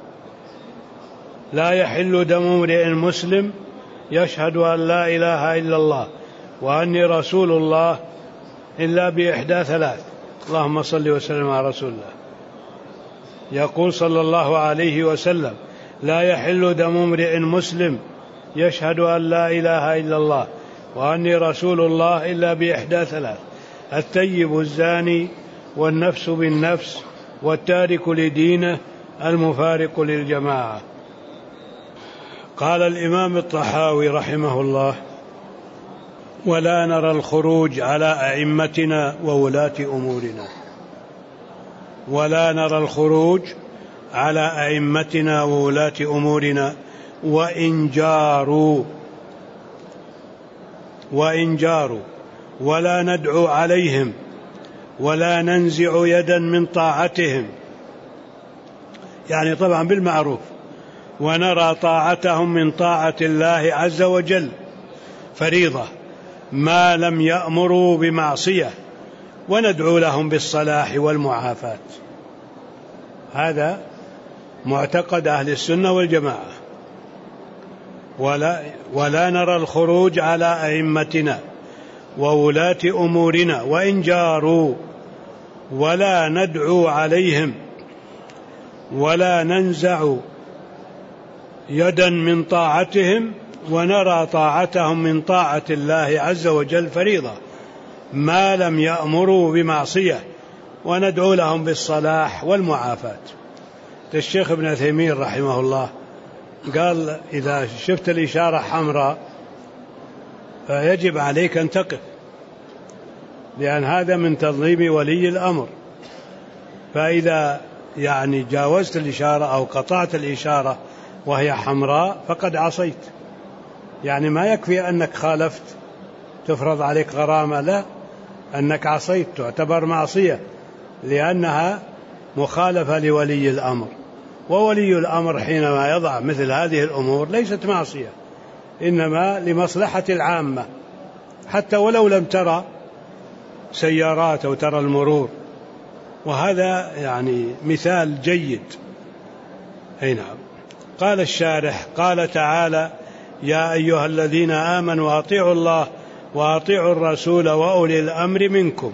لا يحل دم امرئ مسلم يشهد أن لا إله إلا الله وأني رسول الله إلا بإحدى ثلاث. اللهم صل وسلم على رسول الله. يقول صلى الله عليه وسلم: لا يحل دم امرئ مسلم يشهد أن لا إله إلا الله وأني رسول الله إلا بإحدى ثلاث: الثيب الزاني والنفس بالنفس والتارك لدينه المفارق للجماعة. قال الإمام الطحاوي رحمه الله: ولا نرى الخروج على أئمتنا وولاة أمورنا ولا نرى الخروج على أئمتنا وولاة أمورنا وإن جاروا وإن جاروا ولا ندعو عليهم ولا ننزع يدا من طاعتهم، يعني طبعا بالمعروف، ونرى طاعتهم من طاعة الله عز وجل فريضة ما لم يأمروا بمعصية، وندعو لهم بالصلاح والمعافاة. هذا معتقد أهل السنة والجماعة. ولا, ولا نرى الخروج على أئمتنا وولاة أمورنا وإن جاروا ولا ندعو عليهم ولا ننزع يدا من طاعتهم، ونرى طاعتهم من طاعة الله عز وجل فريضة ما لم يأمروا بمعصية، وندعو لهم بالصلاح والمعافاة. الشيخ ابن عثيمين رحمه الله قال إذا شفت الإشارة حمراء فيجب عليك أن تقف، لأن هذا من تنظيم ولي الأمر. فإذا يعني جاوزت الإشارة أو قطعت الإشارة وهي حمراء فقد عصيت، يعني ما يكفي أنك خالفت تفرض عليك غرامة، لا، أنك عصيت تعتبر معصية لأنها مخالفة لولي الأمر. وولي الأمر حينما يضع مثل هذه الأمور ليست معصية، إنما لمصلحة العامة، حتى ولو لم ترى سيارات أو ترى المرور. وهذا يعني مثال جيد. أي نعم. قال الشارح قال تعالى: يا أيها الذين آمنوا أطيعوا الله وأطيعوا الرسول وأولي الأمر منكم.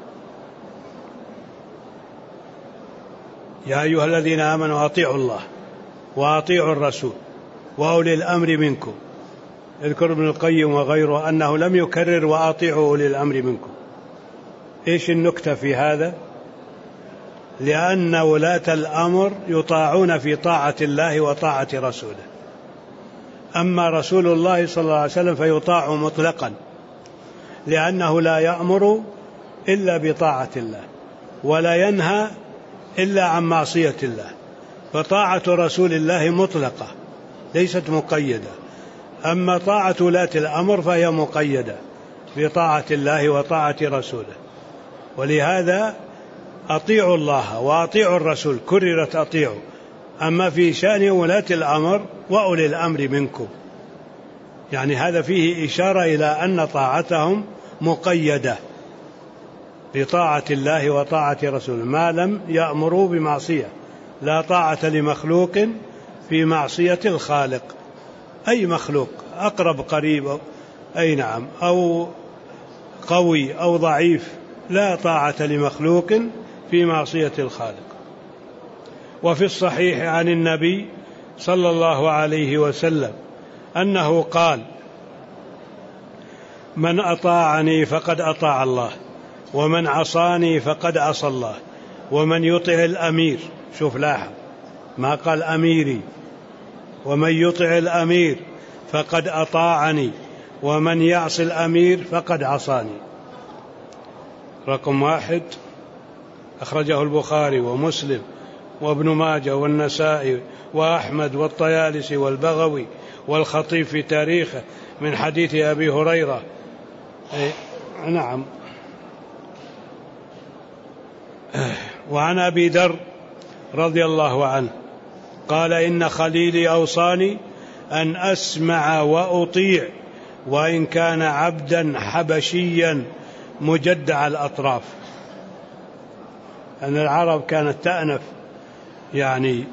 يا أيها الذين آمنوا أطيعوا الله وأطيعوا الرسول وأولي الأمر منكم. اذكر ابن القيم وغيره أنه لم يكرر وأطيعوا أولي الأمر منكم. إيش النكتة في هذا؟ لأن ولاة الأمر يطاعون في طاعة الله وطاعة رسوله، أما رسول الله صلى الله عليه وسلم فيطاع مطلقا، لأنه لا يأمر إلا بطاعة الله ولا ينهى إلا عن معصية الله، فطاعة رسول الله مطلقة ليست مقيدة. أما طاعة ولاة الأمر فهي مقيدة بطاعة الله وطاعة رسوله. ولهذا أطيعوا الله وأطيعوا الرسول كررت أطيعوا. أما في شأن ولاة الأمر وأولي الأمر منكم، يعني هذا فيه إشارة إلى أن طاعتهم مقيدة بطاعة الله وطاعة رسوله ما لم يأمروا بمعصية. لا طاعة لمخلوق في معصية الخالق، أي مخلوق أقرب قريب، أي نعم، أو قوي أو ضعيف، لا طاعة لمخلوق في معصية الخالق. وفي الصحيح عن النبي صلى الله عليه وسلم أنه قال: من أطاعني فقد أطاع الله، ومن عصاني فقد عصى الله، ومن يطع الأمير، شوف لاحظ ما قال أميري، ومن يطع الأمير فقد أطاعني، ومن يعص الأمير فقد عصاني. رقم واحد أخرجه البخاري ومسلم وابن ماجه والنسائي وأحمد والطيالسي والبغوي والخطيب في تاريخه من حديث أبي هريرة. نعم. وعن أبي ذر رضي الله عنه قال: إن خليلي أوصاني أن أسمع وأطيع وإن كان عبدا حبشيا مجدع الأطراف. أن العرب كانت تأنف يعني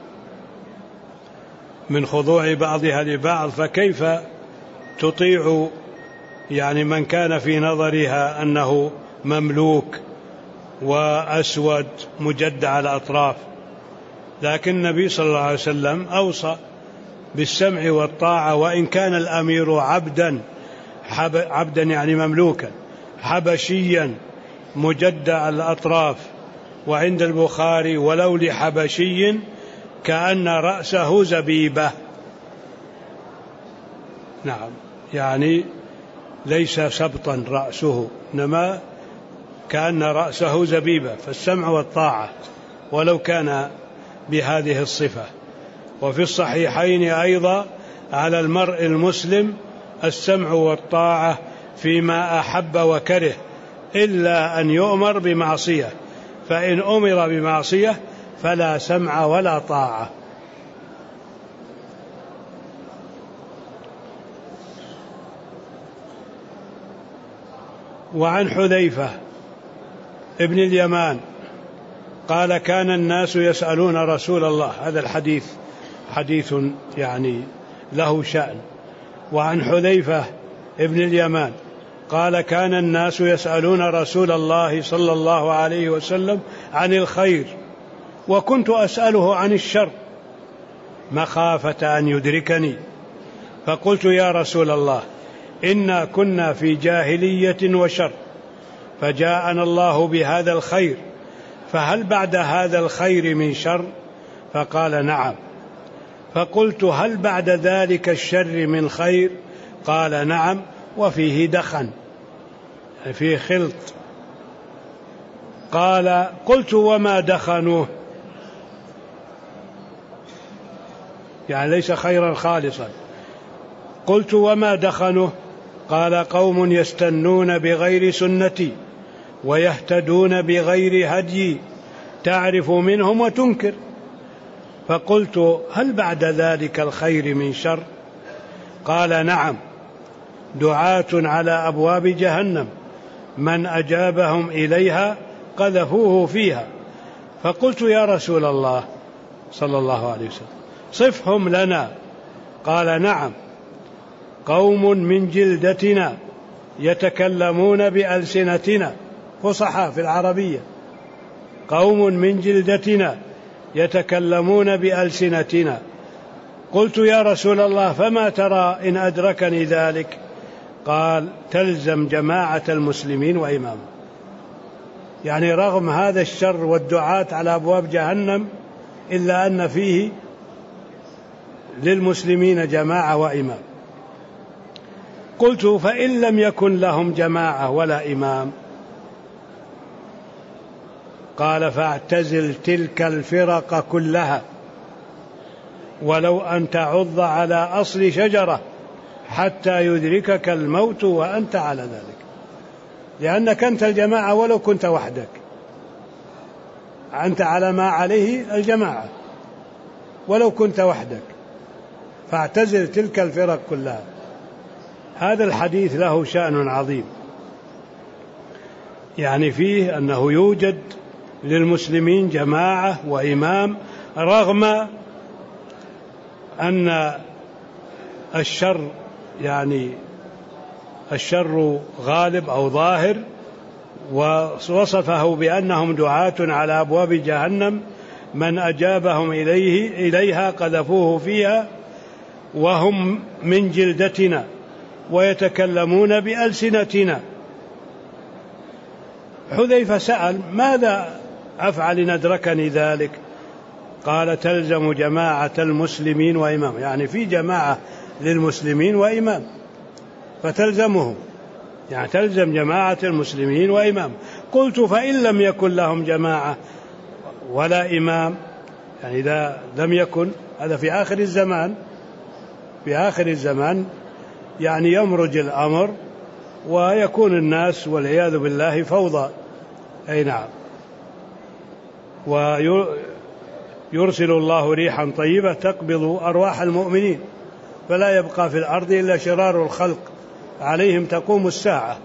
من خضوع بعضها لبعض، فكيف تطيع يعني من كان في نظرها أنه مملوك وأسود مجدع الأطراف. لكن النبي صلى الله عليه وسلم أوصى بالسمع والطاعة وإن كان الأمير عبدا عبدا يعني مملوكا حبشيا مجدع الأطراف. وعند البخاري: ولو لحبشي كأن رأسه زبيبة. نعم، يعني ليس سبطا رأسه، إنما كأن رأسه زبيبة، فالسمع والطاعة ولو كان بهذه الصفة. وفي الصحيحين أيضا على المرء المسلم السمع والطاعة فيما أحب وكره، إلا أن يؤمر بمعصية، فإن أمر بمعصية فلا سمع ولا طاعة. وعن حذيفة ابن اليمان قال كان الناس يسألون رسول الله، هذا الحديث حديث يعني له شأن. وعن حذيفة ابن اليمان قال كان الناس يسألون رسول الله صلى الله عليه وسلم عن الخير، وكنت أسأله عن الشر مخافة أن يدركني، فقلت يا رسول الله إنا كنا في جاهلية وشر، فجاءنا الله بهذا الخير، فهل بعد هذا الخير من شر؟ فقال نعم. فقلت هل بعد ذلك الشر من خير؟ قال نعم، وفيه دخن، فيه خلط. قال قلت وما دخنوه؟ يعني ليس خيرا خالصا. قلت وما دخنوه؟ قال قوم يستنون بغير سنتي ويهتدون بغير هدي، تعرف منهم وتنكر. فقلت هل بعد ذلك الخير من شر؟ قال نعم، دعاة على أبواب جهنم من أجابهم إليها قذفوه فيها. فقلت يا رسول الله صلى الله عليه وسلم صفهم لنا. قال نعم، قوم من جلدتنا يتكلمون بألسنتنا، فصحاء في العربية، قوم من جلدتنا يتكلمون بألسنتنا. قلت يا رسول الله فما ترى إن أدركني ذلك؟ قال تلزم جماعة المسلمين وإمامهم. يعني رغم هذا الشر والدعاة على أبواب جهنم إلا أن فيه للمسلمين جماعة وإمام. قلت فإن لم يكن لهم جماعة ولا إمام؟ قال فاعتزل تلك الفرق كلها، ولو أن تعض على أصل شجرة حتى يدركك الموت وأنت على ذلك، لأنك أنت الجماعة ولو كنت وحدك، أنت على ما عليه الجماعة ولو كنت وحدك، فاعتزل تلك الفرق كلها. هذا الحديث له شأن عظيم، يعني فيه أنه يوجد للمسلمين جماعة وإمام رغم أن الشر يعني الشر غالب أو ظاهر، ووصفه بأنهم دعاة على أبواب جهنم من أجابهم إليه إليها قذفوه فيها، وهم من جلدتنا ويتكلمون بألسنتنا. حذيفة سأل ماذا أفعل إن أدركني ذلك؟ قال تلزم جماعة المسلمين وإمام، يعني في جماعة للمسلمين وإمام فتلزمه، يعني تلزم جماعة المسلمين وإمام. قلت فإن لم يكن لهم جماعة ولا إمام؟ يعني إذا لم يكن، هذا في آخر الزمان، في آخر الزمان يعني يمرج الأمر ويكون الناس والعياذ بالله فوضى. أي نعم. ويرسل الله ريحا طيبة تقبض أرواح المؤمنين، فلا يبقى في الأرض إلا شرار الخلق، عليهم تقوم الساعة.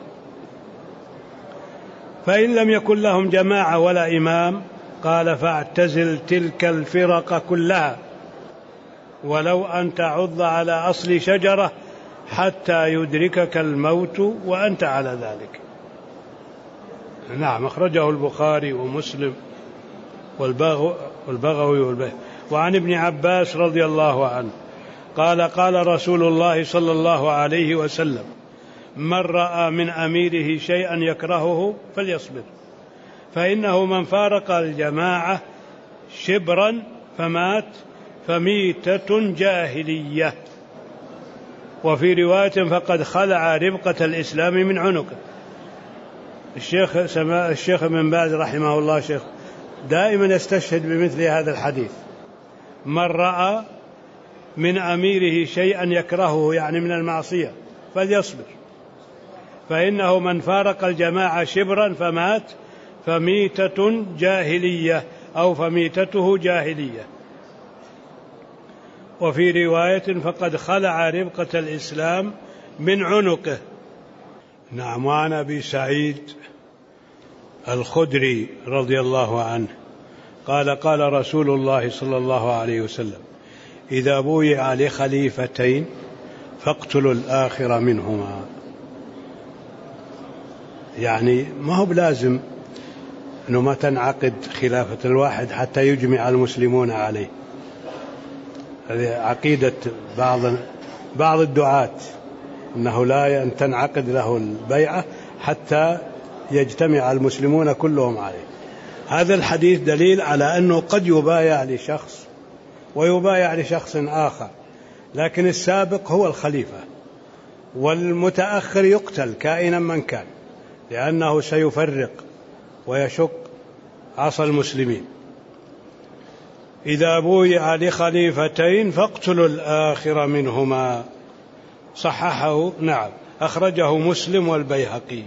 فإن لم يكن لهم جماعة ولا إمام؟ قال فاعتزل تلك الفرق كلها، ولو أن تعض على أصل شجرة حتى يدركك الموت وأنت على ذلك. نعم، أخرجه البخاري ومسلم والبغوي والبيهقي. وعن ابن عباس رضي الله عنه قال قال رسول الله صلى الله عليه وسلم من رأى من أميره شيئا يكرهه فليصبر، فإنه من فارق الجماعة شبرا فمات فميتة جاهلية. وفي رواية فقد خلع ربقة الإسلام من عنقه. الشيخ سما الشيخ ابن باز رحمه الله شيخ دائما يستشهد بمثل هذا الحديث: من رأى من أميره شيئا يكرهه يعني من المعصية فليصبر، فإنه من فارق الجماعة شبرا فمات فميتة جاهلية أو فميتته جاهلية. وفي رواية فقد خلع ربقة الإسلام من عنقه. نعم. وعن أبي سعيد الخدري رضي الله عنه قال: قال رسول الله صلى الله عليه وسلم: إذا بويع لخليفتين فاقتلوا الآخر منهما. يعني ما هو بلازم أنه ما تنعقد خلافة الواحد حتى يجمع المسلمون عليه. هذه عقيدة بعض بعض الدعاة، أنه لا تنعقد له البيعة حتى يجتمع المسلمون كلهم عليه. هذا الحديث دليل على أنه قد يبايع لشخص ويبايع لشخص آخر، لكن السابق هو الخليفة، والمتأخر يقتل كائنا من كان، لأنه سيفرق ويشق عصا المسلمين. إذا بويع لخليفتين فاقتلوا الآخر منهما. صححه نعم أخرجه مسلم والبيهقي.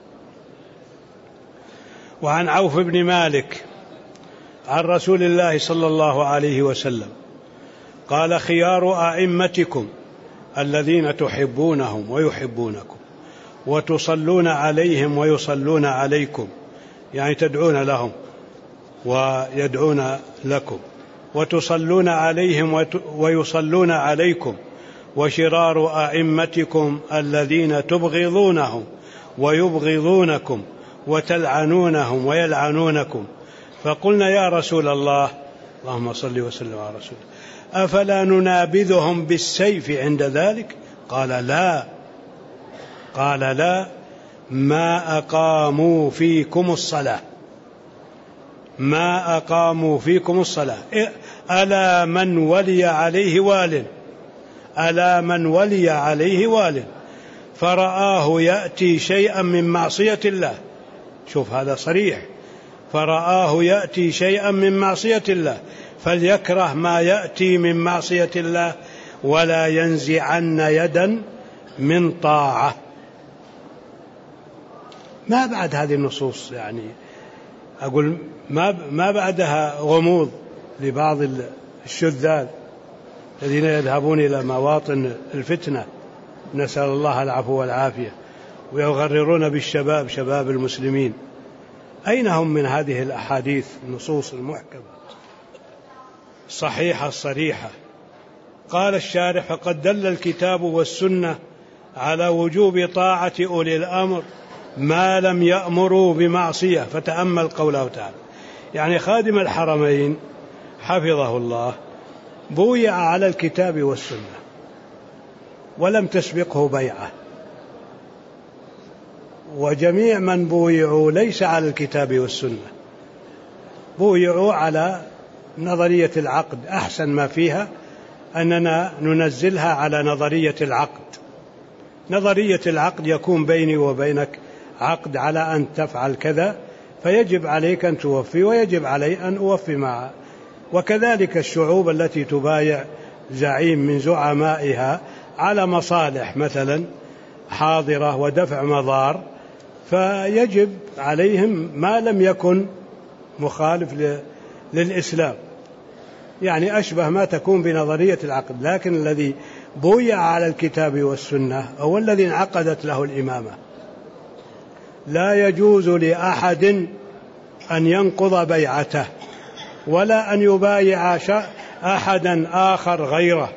وعن عوف بن مالك عن رسول الله صلى الله عليه وسلم قال: خيار أئمتكم الذين تحبونهم ويحبونكم وتصلون عليهم ويصلون عليكم، يعني تدعون لهم ويدعون لكم، وتصلون عليهم ويصلون عليكم، وشرار أئمتكم الذين تبغضونهم ويبغضونكم وتلعنونهم ويلعنونكم. فقلنا: يا رسول الله، اللهم صل وسلم على رسوله، أفلا ننابذهم بالسيف عند ذلك؟ قال: لا قال لا ما أقاموا فيكم الصلاة ما أقاموا فيكم الصلاة ألا من ولي عليه وال ألا من ولي عليه وال فرآه يأتي شيئا من معصية الله. شوف هذا صريح: فرآه يأتي شيئا من معصية الله فليكره ما يأتي من معصية الله ولا ينزعن يدا من طاعة. ما بعد هذه النصوص يعني أقول ما ما بعدها غموض لبعض الشذاذ الذين يذهبون إلى مواطن الفتنة، نسأل الله العفو والعافية، ويغررون بالشباب شباب المسلمين. أين هم من هذه الأحاديث النصوص المحكمة الصحيحة الصريحة؟ قال الشارح: فقد دل الكتاب والسنة على وجوب طاعة أولي الأمر ما لم يأمروا بمعصية. فتأمل قوله تعالى، يعني خادم الحرمين حفظه الله بويع على الكتاب والسنة ولم تسبقه بيعة، وجميع من بويعوا ليس على الكتاب والسنة، بويعوا على نظرية العقد. أحسن ما فيها أننا ننزلها على نظرية العقد. نظرية العقد يكون بيني وبينك عقد على أن تفعل كذا، فيجب عليك أن توفي ويجب علي أن أوفي معه. وكذلك الشعوب التي تبايع زعيم من زعمائها على مصالح مثلا حاضرة ودفع مضار، فيجب عليهم ما لم يكن مخالف للإسلام، يعني أشبه ما تكون بنظرية العقد. لكن الذي بويع على الكتاب والسنة هو الذي انعقدت له الإمامة. لا يجوز لأحد أن ينقض بيعته ولا أن يبايع أحدا آخر غيره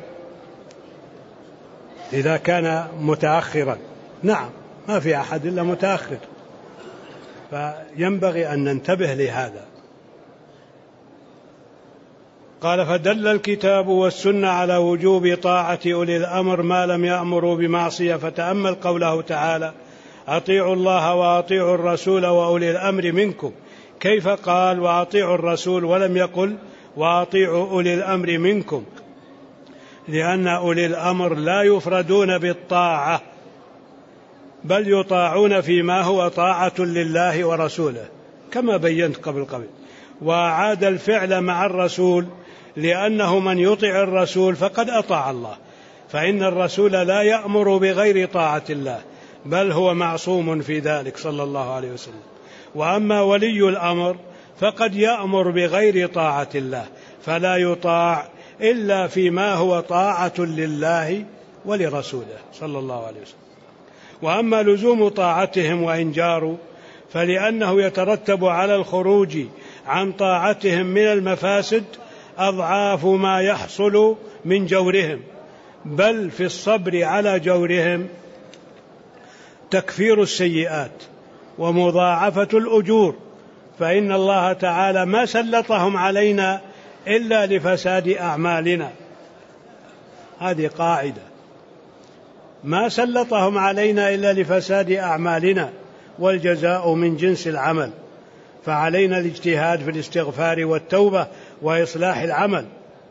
إذا كان متأخرا. نعم ما في أحد إلا متأخر، فينبغي أن ننتبه لهذا. قال: فدل الكتاب والسنة على وجوب طاعة أولي الأمر ما لم يأمروا بمعصية. فتأمل قوله تعالى: أطيعوا الله وأطيعوا الرسول وأولي الأمر منكم. كيف قال وأطيعوا الرسول ولم يقل وأطيعوا أولي الأمر منكم؟ لأن أولي الأمر لا يفردون بالطاعة، بل يطاعون فيما هو طاعة لله ورسوله كما بينت قبل قبل. وأعاد الفعل مع الرسول، لأنه من يطع الرسول فقد أطاع الله، فإن الرسول لا يأمر بغير طاعة الله، بل هو معصوم في ذلك صلى الله عليه وسلم. وأما ولي الأمر فقد يأمر بغير طاعة الله، فلا يطاع إلا فيما هو طاعة لله ولرسوله صلى الله عليه وسلم. وأما لزوم طاعتهم وإن جاروا فلأنه يترتب على الخروج عن طاعتهم من المفاسد أضعاف ما يحصل من جورهم، بل في الصبر على جورهم تكفير السيئات ومضاعفة الأجور، فإن الله تعالى ما سلطهم علينا إلا لفساد أعمالنا. هذه قاعدة، ما سلطهم علينا إلا لفساد أعمالنا، والجزاء من جنس العمل، فعلينا الاجتهاد في الاستغفار والتوبة وإصلاح العمل.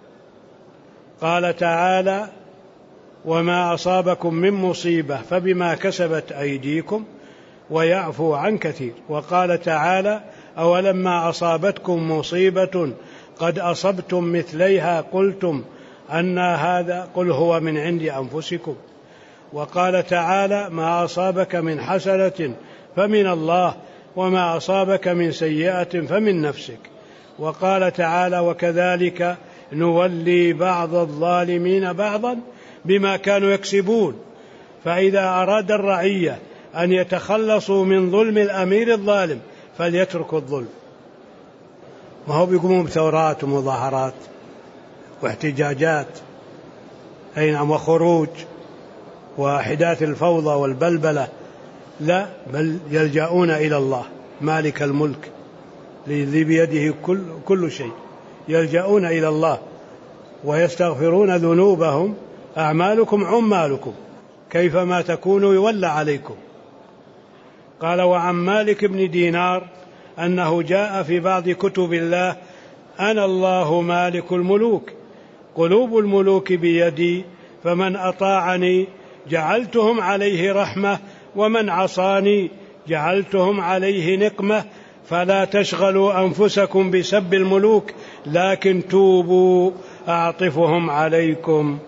قال تعالى: وما أصابكم من مصيبة فبما كسبت أيديكم ويعفو عن كثير. وقال تعالى: أولما أصابتكم مصيبة قد أصبتم مثليها قلتم أن هذا قل هو من عند أنفسكم. وقال تعالى: ما أصابك من حسنة فمن الله وما أصابك من سيئة فمن نفسك. وقال تعالى: وكذلك نولي بعض الظالمين بعضا بما كانوا يكسبون. فإذا أراد الرعية أن يتخلصوا من ظلم الأمير الظالم فليتركوا الظلم. ما هو بيقومون بثورات ومظاهرات واحتجاجات أي نعم وخروج وحداث الفوضى والبلبلة، لا، بل يلجأون إلى الله مالك الملك الذي بيده كل, كل شيء، يلجأون إلى الله ويستغفرون ذنوبهم. أعمالكم عمالكم كيفما تكونوا يولى عليكم. قال: وعن مالك بن دينار أنه جاء في بعض كتب الله: أنا الله مالك الملوك، قلوب الملوك بيدي، فمن أطاعني جعلتهم عليه رحمة، ومن عصاني جعلتهم عليه نقمة، فلا تشغلوا أنفسكم بسب الملوك، لكن توبوا أعطفهم عليكم.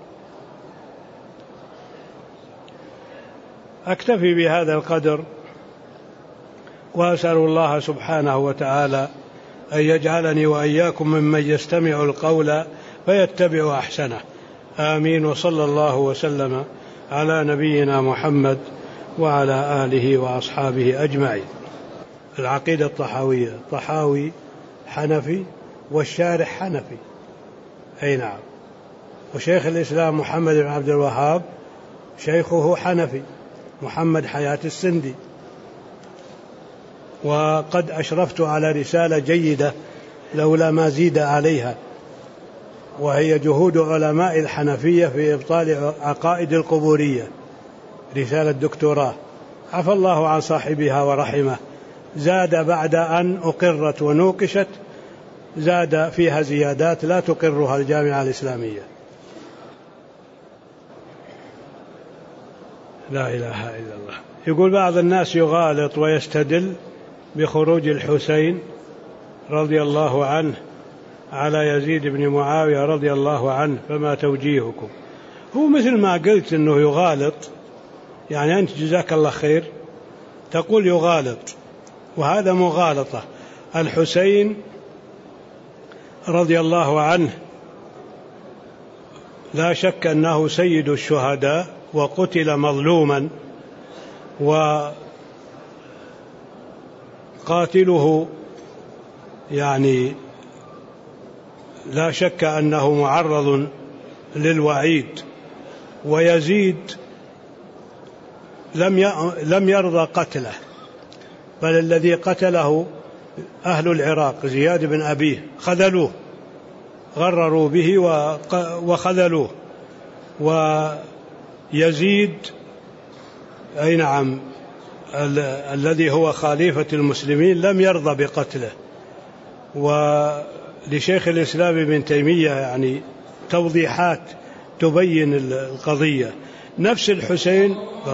أكتفي بهذا القدر، وأسأل الله سبحانه وتعالى أن يجعلني وإياكم ممن يستمع القول فيتبع أحسنه، آمين. وصلى الله وسلم على نبينا محمد وعلى آله وأصحابه أجمعين. العقيدة الطحاوية، الطحاوي حنفي والشارح حنفي، أي نعم. وشيخ الإسلام محمد بن عبد الوهاب شيخه حنفي محمد حياة السندي. وقد أشرفت على رسالة جيدة لولا ما زيد عليها، وهي جهود علماء الحنفية في إبطال عقائد القبورية، رسالة دكتوراه، عفى الله عن صاحبها ورحمه. زاد بعد أن أقرت ونوقشت، زاد فيها زيادات لا تقرها الجامعة الإسلامية. لا إله إلا الله. يقول: بعض الناس يغالط ويستدل بخروج الحسين رضي الله عنه على يزيد بن معاوية رضي الله عنه، فما توجيهكم؟ هو مثل ما قلت أنه يغالط، يعني أنت جزاك الله خير تقول يغالط، وهذا مغالطة. الحسين رضي الله عنه لا شك أنه سيد الشهداء، وقتل مظلوما، وقاتله يعني لا شك أنه معرض للوعيد. ويزيد لم يرضى قتله، بل الذي قتله أهل العراق زياد بن أبيه، خذلوه، غرروا به وخذلوه. ويزيد أي نعم ال- الذي هو خليفة المسلمين لم يرضى بقتله. ولشيخ الإسلام ابن تيمية يعني توضيحات تبين القضية. نفس الحسين